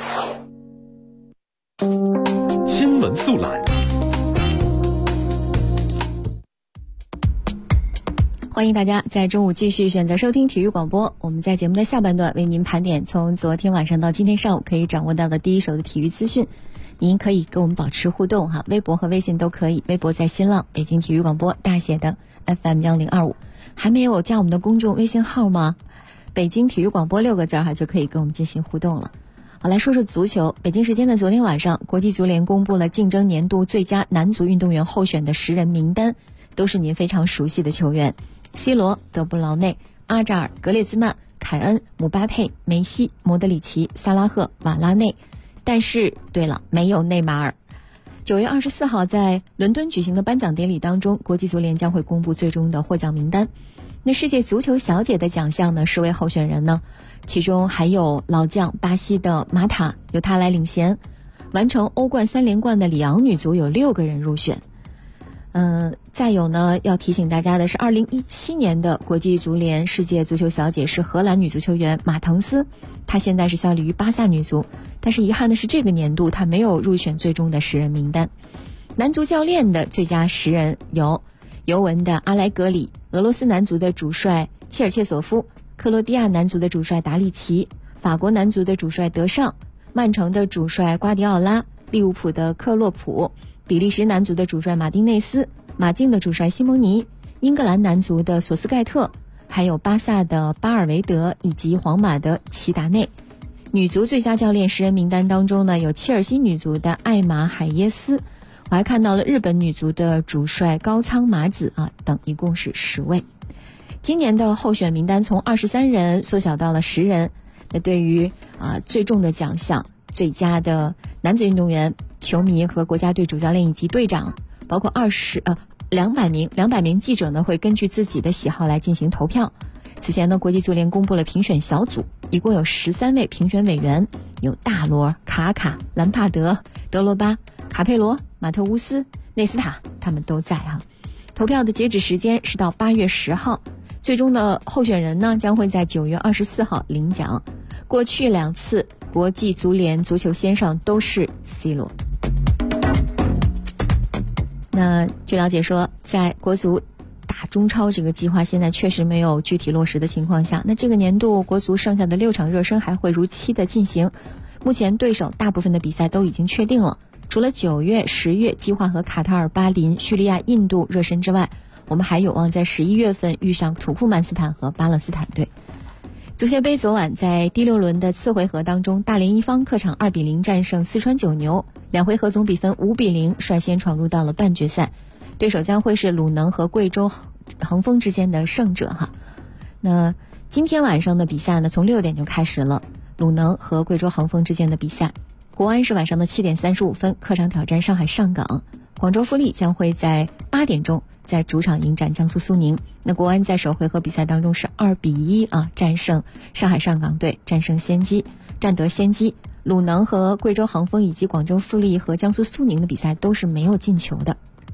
新闻速览。
欢迎大家在中午继续选择收听体育广播。我们在节目的下半段为您盘点从昨天晚上到今天上午可以掌握到的第一手的体育资讯。您可以跟我们保持互动哈，微博和微信都可以。微博在新浪北京体育广播大写的 FM1025， 还没有加我们的公众微信号吗？北京体育广播6个字哈，就可以跟我们进行互动了。好，来说说足球。北京时间的昨天晚上，国际足联公布了竞争年度最佳男足运动员候选的10人名单，都是您非常熟悉的球员。C 罗、德布劳内、阿扎尔、格列兹曼、凯恩、姆巴佩、梅西、莫德里奇、萨拉赫、瓦拉内，但是对了，没有内马尔。9月24号在伦敦举行的颁奖典礼当中，国际足联将会公布最终的获奖名单。那世界足球小姐的奖项呢，10位候选人呢，其中还有老将巴西的马塔，由她来领衔。完成欧冠3连冠的里昂女足有6个人入选。再有呢，要提醒大家的是2017年的国际足联世界足球小姐是荷兰女足球员马滕斯，她现在是效力于巴萨女足，但是遗憾的是这个年度她没有入选最终的10人名单。男足教练的最佳10人有尤文的阿莱格里，俄罗斯男足的主帅切尔切索夫，克罗地亚男足的主帅达利奇，法国男足的主帅德尚，曼城的主帅瓜迪奥拉，利物浦的克洛普，比利时男足的主帅马丁内斯，马竞的主帅西蒙尼，英格兰男足的索斯盖特，还有巴萨的巴尔维德以及皇马的齐达内。女足最佳教练10人名单当中呢，有切尔西女足的艾玛海耶斯，我还看到了日本女足的主帅高仓麻子等，一共是10位。今年的候选名单从23人缩小到了10人。那对于最重的奖项，最佳的男子运动员、球迷和国家队主教练以及队长，包括200名记者呢，会根据自己的喜好来进行投票。此前呢，国际足联公布了评选小组，一共有13位评选委员，有大罗、卡卡、兰帕德、德罗巴、卡佩罗、马特乌斯、内斯塔，他们都在投票的截止时间是到8月10号。 最终的候选人呢将会在9月24号领奖。过去2次国际足联足球先生都是 C 罗。那据了解说，在国足打中超这个计划现在确实没有具体落实的情况下，那这个年度国足剩下的6场热身还会如期的进行。目前对手大部分的比赛都已经确定了，除了9月、10月计划和卡塔尔、巴林、叙利亚、印度热身之外，我们还有望在11月份遇上土库曼斯坦和巴勒斯坦队。足协杯昨晚在第6轮的次回合当中，大连一方客场2-0战胜四川九牛，2回合总比分5-0，率先闯入到了半决赛。对手将会是鲁能和贵州恒丰之间的胜者哈。那今天晚上的比赛呢，从6点就开始了，鲁能和贵州恒丰之间的比赛。国安是晚上的7点35分客场挑战上海上港，广州富力将会在8点钟在主场迎战江苏苏宁。那国安在首回合比赛当中是2-1战胜上海上港队，占得先机。鲁能和贵州恒丰以及广州富力和江苏苏宁的比赛都是没有进球的。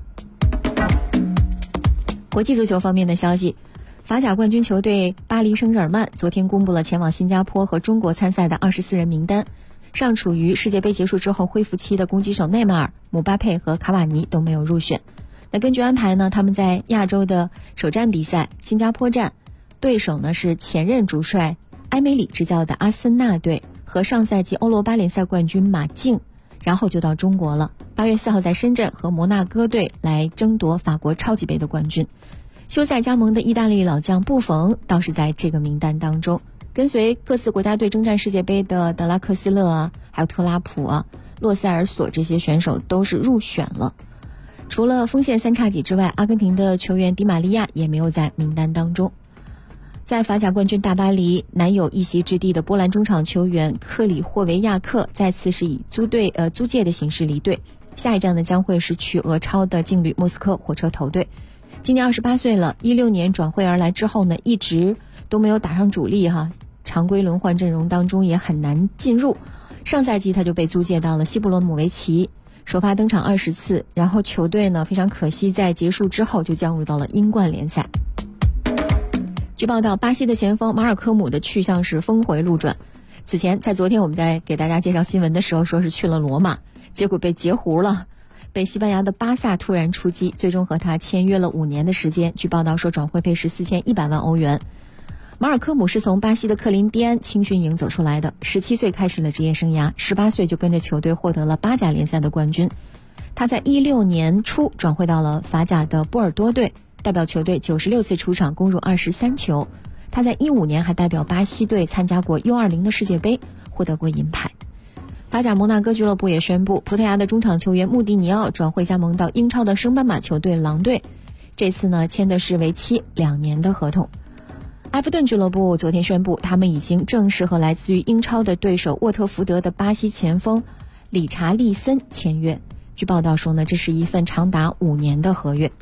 国际足球方面的消息，法甲冠军球队巴黎圣日耳曼昨天公布了前往新加坡和中国参赛的24人名单。尚处于世界杯结束之后恢复期的攻击手内马尔、姆巴佩和卡瓦尼都没有入选。那根据安排呢，他们在亚洲的首战比赛新加坡站，对手呢是前任主帅埃梅里执教的阿森纳队和上赛季欧罗巴联赛冠军马竞，然后就到中国了。8月4号在深圳和摩纳哥队来争夺法国超级杯的冠军。休赛加盟的意大利老将布冯倒是在这个名单当中。跟随各自国家队征战世界杯的德拉克斯勒还有特拉普洛塞尔索这些选手都是入选了。除了锋线三叉戟之外，阿根廷的球员迪玛利亚也没有在名单当中。在法甲冠军大巴黎难有一席之地的波兰中场球员克里霍维亚克再次是以租借的形式离队，下一站呢将会是去俄超的劲旅莫斯科火车头队。今年28岁了，16年转会而来之后呢，一直都没有打上主力常规轮换阵容当中也很难进入。上赛季他就被租借到了西布罗姆维奇，首发登场20次，然后球队呢非常可惜在结束之后就降入到了英冠联赛。据报道，巴西的前锋马尔科姆的去向是峰回路转。此前在昨天我们在给大家介绍新闻的时候说是去了罗马，结果被截胡了，被西班牙的巴萨突然出击，最终和他签约了5年的时间。据报道说转会费是4100万欧元。马尔科姆是从巴西的克林蒂安青训营走出来的，17岁开始了职业生涯，18岁就跟着球队获得了巴甲联赛的冠军。他在16年初转会到了法甲的波尔多队，代表球队96次出场，攻入23球。他在15年还代表巴西队参加过 U20 的世界杯，获得过银牌。法甲摩纳哥俱乐部也宣布，葡萄牙的中场球员穆蒂尼奥转会加盟到英超的升班马球队狼队，这次呢签的是为期2年的合同。埃弗顿俱乐部昨天宣布，他们已经正式和来自于英超的对手沃特福德的巴西前锋理查利森签约。据报道说呢，这是一份长达5年的合约。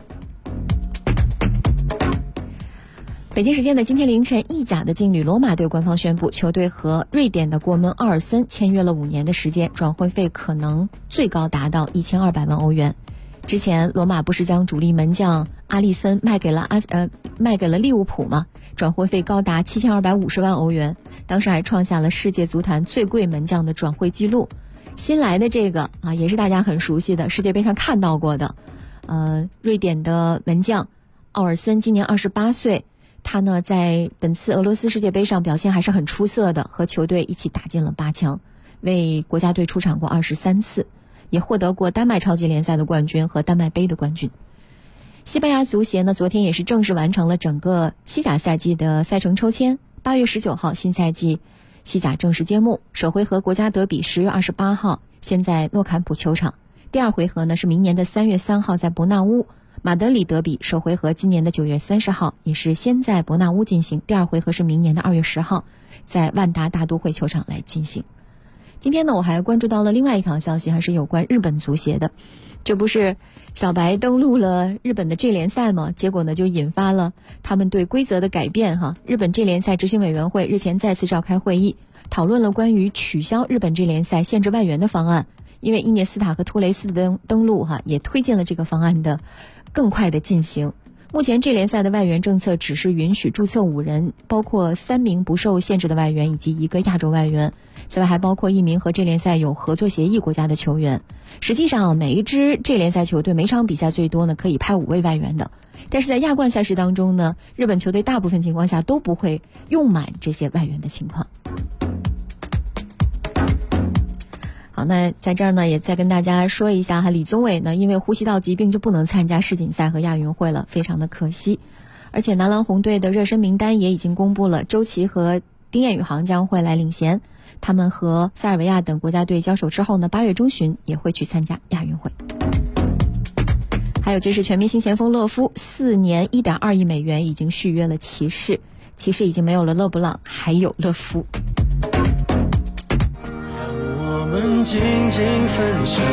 北京时间的今天凌晨，意甲的劲旅罗马队官方宣布，球队和瑞典的国门奥尔森签约了5年的时间，转会费可能最高达到1200万欧元。之前罗马不是将主力门将阿利森卖给了利物浦吗？转会费高达7250万欧元，当时还创下了世界足坛最贵门将的转会记录。新来的这个也是大家很熟悉的，世界杯上看到过的瑞典的门将奥尔森，今年28岁，他呢在本次俄罗斯世界杯上表现还是很出色的，和球队一起打进了8强，为国家队出场过23次，也获得过丹麦超级联赛的冠军和丹麦杯的冠军。西班牙足协呢昨天也是正式完成了整个西甲赛季的赛程抽签，8月19号新赛季西甲正式揭幕，首回合国家德比10月28号先在诺坎普球场，第二回合呢是明年的3月3号在伯纳乌。马德里德比首回合今年的9月30号也是先在伯纳乌进行，第二回合是明年的2月10号在万达大都会球场来进行。今天呢我还关注到了另外一条消息，还是有关日本足协的。这不是小白登陆了日本的 J 联赛吗？结果呢就引发了他们对规则的改变日本 J 联赛执行委员会日前再次召开会议，讨论了关于取消日本 J 联赛限制外援的方案。因为伊涅斯塔和托雷斯的登陆也推进了这个方案的更快的进行。 目前这联赛的外援政策只是允许注册5人，包括3名不受限制的外援以及1个亚洲外援，此外还包括1名和这联赛有合作协议国家的球员。实际上每一支这联赛球队每场比赛最多呢可以派5位外援的，但是在亚冠赛事当中呢，日本球队大部分情况下都不会用满这些外援的情况。好，那在这儿呢也再跟大家说一下哈，李宗伟呢因为呼吸道疾病就不能参加世锦赛和亚运会了，非常的可惜。而且男篮红队的热身名单也已经公布了，周琦和丁彦雨航将会来领衔，他们和塞尔维亚等国家队交手之后呢，8月中旬也会去参加亚运会。还有就是全明星前锋勒夫4年1.2亿美元已经续约了骑士，骑士已经没有了勒布朗，还有勒夫。
我们静静分享，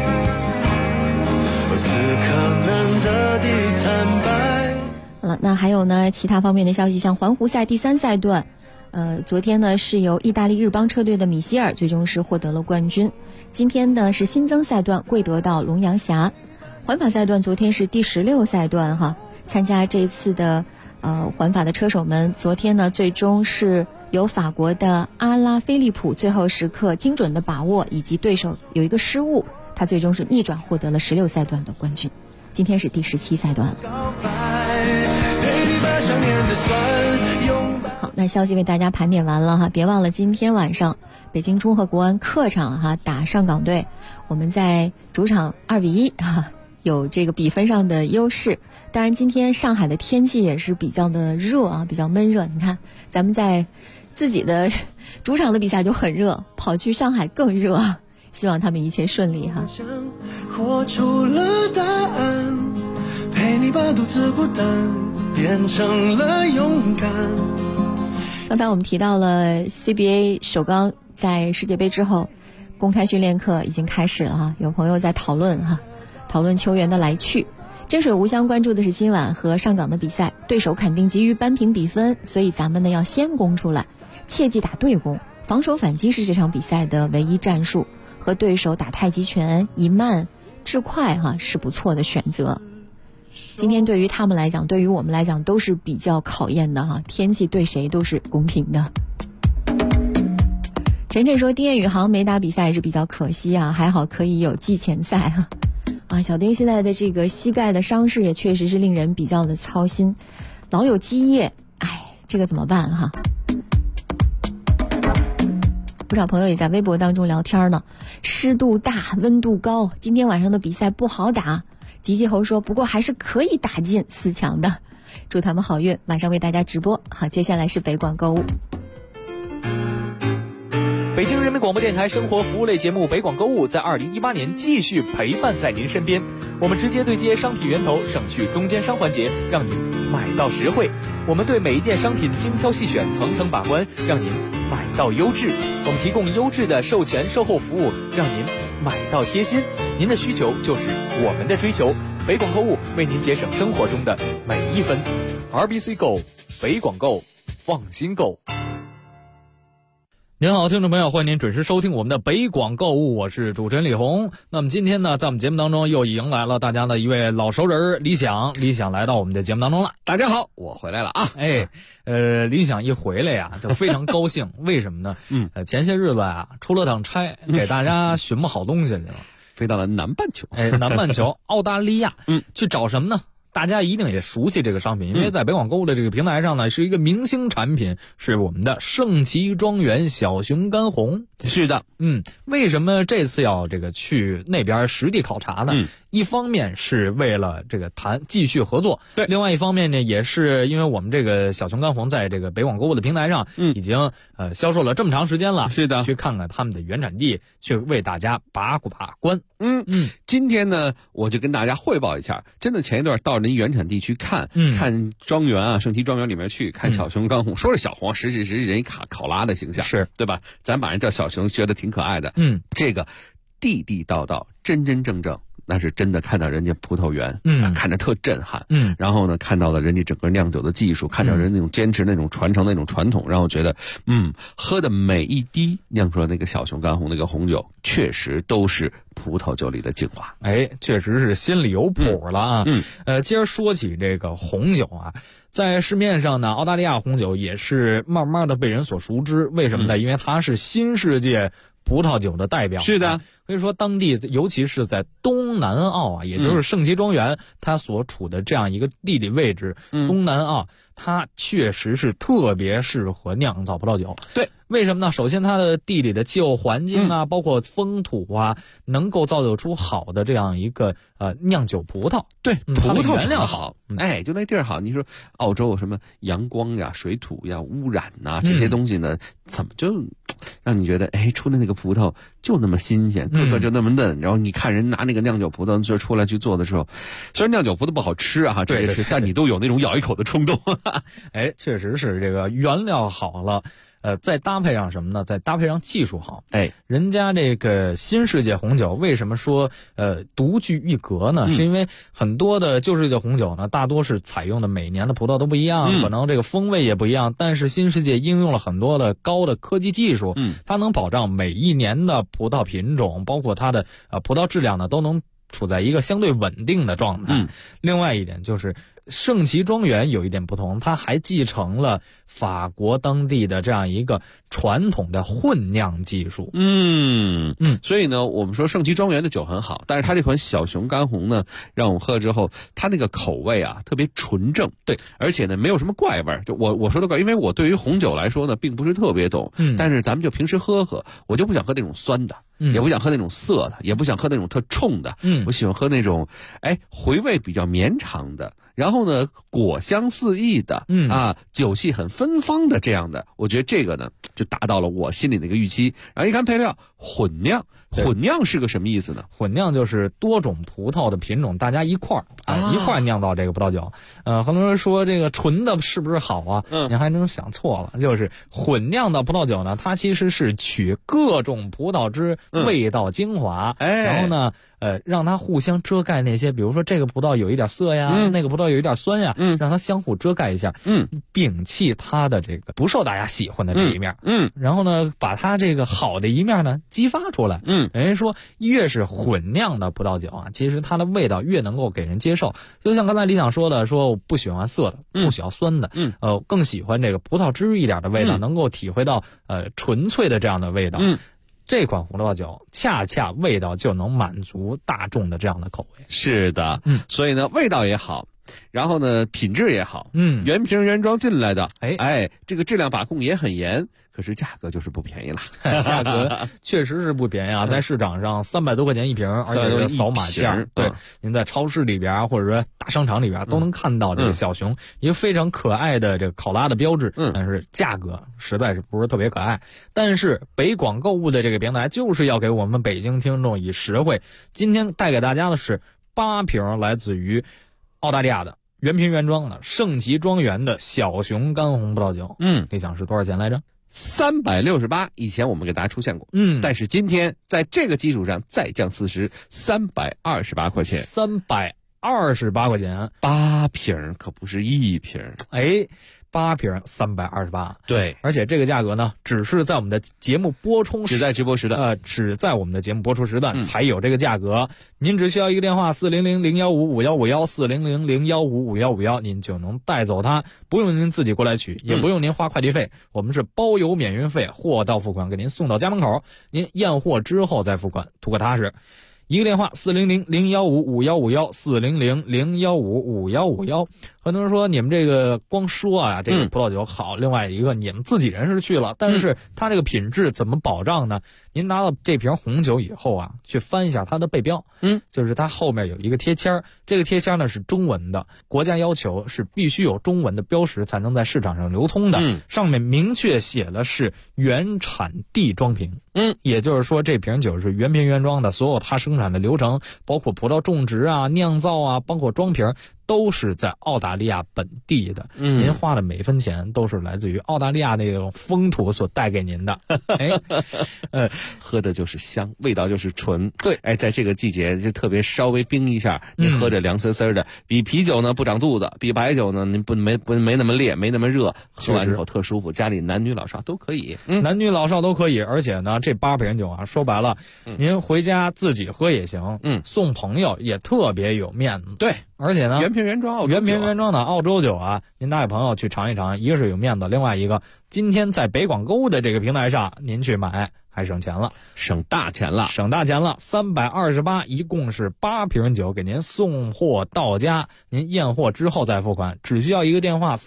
我此刻能得地坦白。
好了，那还有呢其他方面的消息，像环湖赛第3赛段，昨天呢是由意大利日邦车队的米歇尔最终是获得了冠军。今天呢是新增赛段贵德到龙阳峡。环法赛段昨天是第16赛段哈，参加这次的环法的车手们，昨天呢最终是由法国的阿拉菲利普最后时刻精准的把握，以及对手有一个失误，他最终是逆转获得了16赛段的冠军。今天是第17赛段了。好，那消息为大家盘点完了哈，别忘了今天晚上北京中赫国安客场哈打上港队，我们在主场2-1哈，有这个比分上的优势。当然今天上海的天气也是比较的热啊，比较闷热，你看咱们在自己的主场的比赛就很热，跑去上海更热，希望他们一切顺利哈。
活出了答案，陪你把独自孤单变成了勇敢。
刚才我们提到了 CBA 首钢在世界杯之后公开训练课已经开始了哈，有朋友在讨论球员的来去。真水无香关注的是今晚和上港的比赛，对手肯定急于扳平比分，所以咱们呢要先攻出来，切忌打对攻，防守反击是这场比赛的唯一战术，和对手打太极拳，以慢制快哈是不错的选择。今天对于他们来讲，对于我们来讲都是比较考验的哈，天气对谁都是公平的。晨晨说丁彦雨航没打比赛也是比较可惜啊，还好可以有季前赛哈。小丁现在的这个膝盖的伤势也确实是令人比较的操心，老有积液，这个怎么办哈？不少朋友也在微博当中聊天呢，湿度大，温度高，今天晚上的比赛不好打。吉吉猴说，不过还是可以打进4强的，祝他们好运，马上为大家直播。好，接下来是北广购物。
北京人民广播电台生活服务类节目北广购物在2018年继续陪伴在您身边，我们直接对接商品源头，省去中间商环节，让您买到实惠。我们对每一件商品精挑细选，层层把关，让您买到优质。我们提供优质的售前售后服务，让您买到贴心。您的需求就是我们的追求，北广购物为您节省生活中的每一分。RBC Go， 北广购，放心购。您好，听众朋友，欢迎您准时收听我们的北广购物，我是主持人李红。那么今天呢，在我们节目当中又迎来了大家的一位老熟人李想来到我们的节目当中了。
大家好，我回来了啊！
李想一回来呀，就非常高兴。为什么呢？前些日子啊，出了趟差，给大家寻摸好东西去了，
飞到了南半球。
南半球澳大利亚，去找什么呢？大家一定也熟悉这个商品，因为在北广购物的这个平台上呢，是一个明星产品，是我们的圣奇庄园小熊干红。
是的，
为什么这次要去那边实地考察呢？一方面是为了继续合作，
对；
另外一方面呢，也是因为我们这个小熊干红在这个北广购物的平台上，已经销售了这么长时间了，
是的，
去看看他们的原产地，去为大家把关。
今天呢，我就跟大家汇报一下，真的前一段到您原产地去看，看庄园啊，圣奇庄园里面去看小熊干红，说是小红，实际是人考拉的形象，
是
对吧？咱把人叫小熊，觉得挺可爱的。这个地地道道、真真正正那是真的看到人家葡萄园，看着特震撼，然后呢，看到了人家整个酿酒的技术，看到人那种坚持、那种传承、那种传统，让我觉得，喝的每一滴酿出来那个小熊干红那个红酒，确实都是葡萄酒里的精华。
确实是心里有谱了啊。接着说起这个红酒啊，在市面上呢，澳大利亚红酒也是慢慢的被人所熟知。为什么呢？因为它是新世界葡萄酒的代表。
是的，
可以说当地，尤其是在东南澳啊，也就是圣奇庄园，它所处的这样一个地理位置，东南澳，它确实是特别适合酿造葡萄酒。
对，
为什么呢？首先，它的地理的气候环境啊，包括风土啊，能够造就出好的这样一个酿酒葡萄。
对，
葡萄
原料好，就那地儿好。你说澳洲有什么阳光呀、水土呀、污染呐这些东西呢，怎么就让你觉得出的那个葡萄就那么新鲜，个个就那么嫩？然后你看人拿那个酿酒葡萄就出来去做的时候，虽然酿酒葡萄不好吃啊，这些吃，但你都有那种咬一口的冲动。
确实是这个原料好了。再搭配上什么呢？再搭配上技术好。人家这个新世界红酒为什么说独具一格呢？是因为很多的旧世界红酒呢，大多是采用的每年的葡萄都不一样，可能这个风味也不一样。但是新世界应用了很多的高的科技技术，它能保障每一年的葡萄品种，包括它的葡萄质量呢，都能处在一个相对稳定的状态。另外一点就是圣奇庄园有一点不同，它还继承了法国当地的这样一个传统的混酿技术。
所以呢，我们说圣奇庄园的酒很好，但是它这款小熊干红呢，让我们喝了之后，它那个口味啊特别纯正，
对，
而且呢没有什么怪味儿。就我说的怪，因为我对于红酒来说呢，并不是特别懂，但是咱们就平时喝，我就不想喝那种酸的。也不想喝那种涩的，也不想喝那种特冲的，我喜欢喝那种回味比较绵长的，然后呢果香四溢的，酒气很芬芳的这样的，我觉得这个呢就达到了我心里的一个预期。然后一看配料，混酿是个什么意思呢？
混酿就是多种葡萄的品种大家一块儿酿造这个葡萄酒。很多人说这个纯的是不是好啊？你还能想错了，就是混酿的葡萄酒呢，它其实是取各种葡萄汁味道精华，然后呢让它互相遮盖那些，比如说这个葡萄有一点涩呀，那个葡萄有一点酸呀，让它相互遮盖一下，摒弃它的这个不受大家喜欢的这一面，然后呢把它这个好的一面呢激发出来。人家说越是混酿的葡萄酒啊，其实它的味道越能够给人接受。就像刚才李想说的，说我不喜欢涩的，不喜欢酸的，更喜欢这个葡萄汁一点的味道，能够体会到纯粹的这样的味道。这款葡萄酒恰恰味道就能满足大众的这样的口味。
是的，所以呢味道也好，然后呢品质也好，原瓶原装进来的，这个质量把控也很严，可是价格就是不便宜了。
价格确实是不便宜啊，在市场上300多块钱一瓶，而且是扫码价。对，您在超市里边或者说大商场里边都能看到这个小熊，一个非常可爱的这个考拉的标志，但是价格实在是不是特别可爱。但是北广购物的这个平台就是要给我们北京听众以实惠。今天带给大家的是8瓶来自于澳大利亚的原瓶原装的圣奇庄园的小熊干红葡萄酒。你想是多少钱来着
？368，以前我们给大家出现过，但是今天在这个基础上再降40，328块钱
，328块钱
，8瓶可不是1瓶
，8瓶328，
对，
而且这个价格呢，只是在我们的节目播出
只在直播时段，
只在我们的节目播出时段才有这个价格。您只需要一个电话400-015-5151，400-015-5151，您就能带走它，不用您自己过来取，也不用您花快递费，我们是包邮免运费，货到付款给您送到家门口，您验货之后再付款，图个踏实。一个电话400-015-5151，400-015-5151。很多人说你们这个光说啊，这个葡萄酒好，另外一个你们自己人是去了，但是它这个品质怎么保障呢？您拿到这瓶红酒以后啊，去翻一下它的背标，就是它后面有一个贴签，这个贴签呢是中文的，国家要求是必须有中文的标识才能在市场上流通的，上面明确写了是原产地装瓶，也就是说这瓶酒是原瓶原装的，所有它生产的流程，包括葡萄种植啊、酿造啊，包括装瓶都是在澳大利亚本地的，您花的每分钱都是来自于澳大利亚那种风土所带给您的。
喝的就是香，味道就是纯。
对，
在这个季节就特别稍微冰一下，你喝着凉丝丝的，比啤酒呢不长肚子，比白酒呢你没那么烈，没那么热，喝完之后特舒服。家里男女老少都可以，
男女老少都可以。而且呢，这8瓶酒啊，说白了，您回家自己喝也行，送朋友也特别有面子。
对，
而且呢，
原瓶原装
的澳洲酒啊，您带朋友去尝一尝，一个是有面子，另外一个今天在北广购物的这个平台上您去买还省钱了，
省大钱了
，328，一共是8瓶酒给您送货到家，您验货之后再付款，只需要一个电话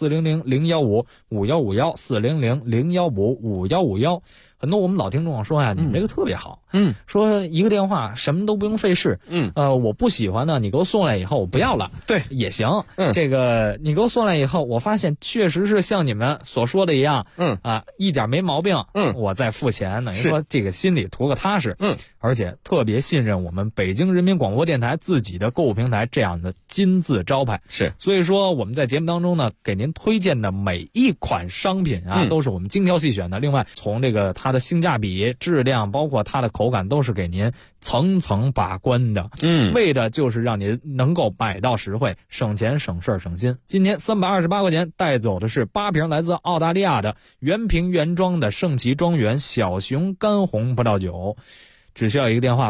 400-015-5151，400-015-5151。很多我们老听众说呀，你们这个特别好，说一个电话什么都不用费事，我不喜欢呢，你给我送来以后我不要了，
对，
也行，这个你给我送来以后，我发现确实是像你们所说的一样，一点没毛病，我再付钱，等于说这个心里图个踏实，而且特别信任我们北京人民广播电台自己的购物平台这样的金字招牌，
是，
所以说我们在节目当中呢，给您推荐的每一款商品啊，都是我们精挑细选的，另外从这个它的性价比、质量，包括它的口感，都是给您层层把关的，为的就是让您能够买到实惠，省钱省事儿省心。今天328块钱带走的是8瓶来自澳大利亚的原瓶原装的圣奇庄园小熊干红葡萄酒，只需要一个电话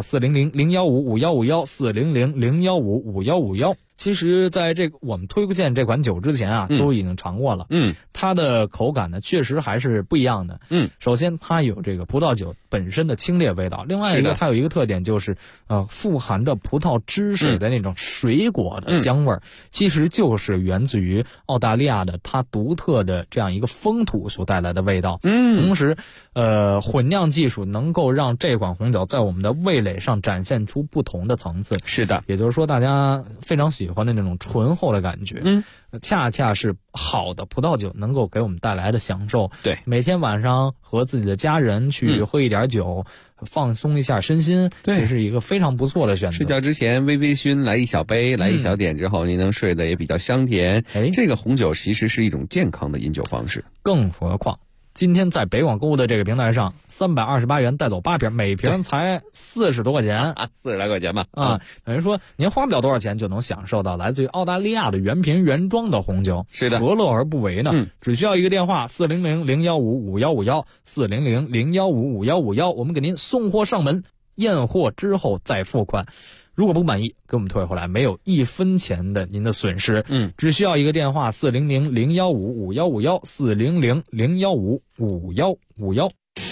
400-015-5151，400-015-5151。其实在这个我们推荐这款酒之前啊，都已经尝过了，它的口感呢确实还是不一样的。首先它有这个葡萄酒本身的清冽味道，另外一个它有一个特点就是富含着葡萄汁水的那种水果的香味，其实就是源自于澳大利亚的它独特的这样一个风土所带来的味道。同时混酿技术能够让这款红酒在我们的味蕾上展现出不同的层次。
是的，
也就是说大家非常喜欢的那种醇厚的感觉，恰恰是好的葡萄酒能够给我们带来的享受。
对，
每天晚上和自己的家人去喝一点酒，放松一下身心，这是一个非常不错的选择。
睡觉之前微微醺，来一小杯，来一小点之后，您能睡得也比较香甜。这个红酒其实是一种健康的饮酒方式。
更何况今天在北广购物的这个平台上，328元带走8瓶，每瓶才40多块钱
啊，40来块钱吧。
等于说您花不了多少钱就能享受到来自于澳大利亚的原瓶原装的红酒，
是的，
何乐而不为呢？只需要一个电话400-015-5151，400-015-5151，我们给您送货上门，验货之后再付款。如果不满意，给我们退回来，没有1分钱的您的损失。只需要一个电话400-015-5151，400-015-5151。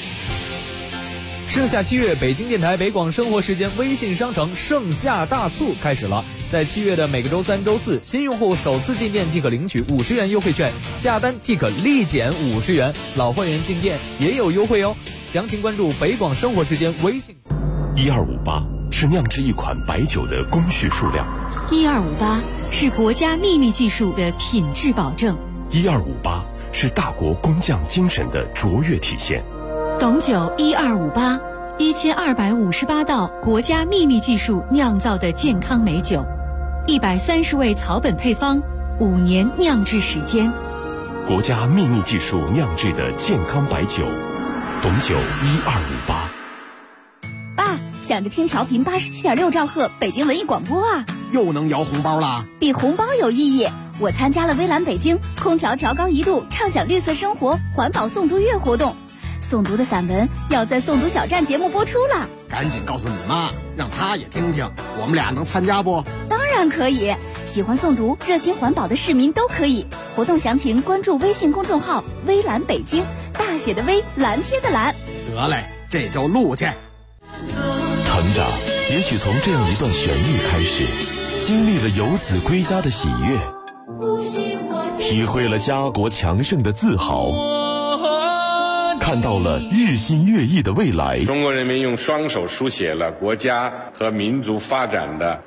盛夏7月，北京电台北广生活时间微信商城盛夏大促开始了。在7月的每个周3、周4，新用户首次进店即可领取50元优惠券，下单即可立减50元，老会员进店也有优惠哦。详情关注北广生活时间微信。
1258是酿制一款白酒的工序数量
，1258是国家秘密技术的品质保证
，1258是大国工匠精神的卓越体现。
董酒1258，1258道国家秘密技术酿造的健康美酒，130味草本配方，5年酿制时间，
国家秘密技术酿制的健康白酒，董酒1258。
爸，想着听调频87.6兆赫北京文艺广播啊，
又能摇红包啦！
比红包有意义。我参加了微蓝北京空调调高1度畅享绿色生活环保诵读月活动，诵读的散文要在诵读小站节目播出了。
赶紧告诉你妈，让她也听听，我们俩能参加不？
当然可以，喜欢诵读热心环保的市民都可以。活动详情关注微信公众号微蓝北京，大写的微，蓝天的蓝。
得嘞，这就录去。
成长也许从这样一段旋律开始，经历了游子归家的喜悦，体会了家国强盛的自豪，看到了日新月异的未来。
中国人民用双手书写了国家和民族发展的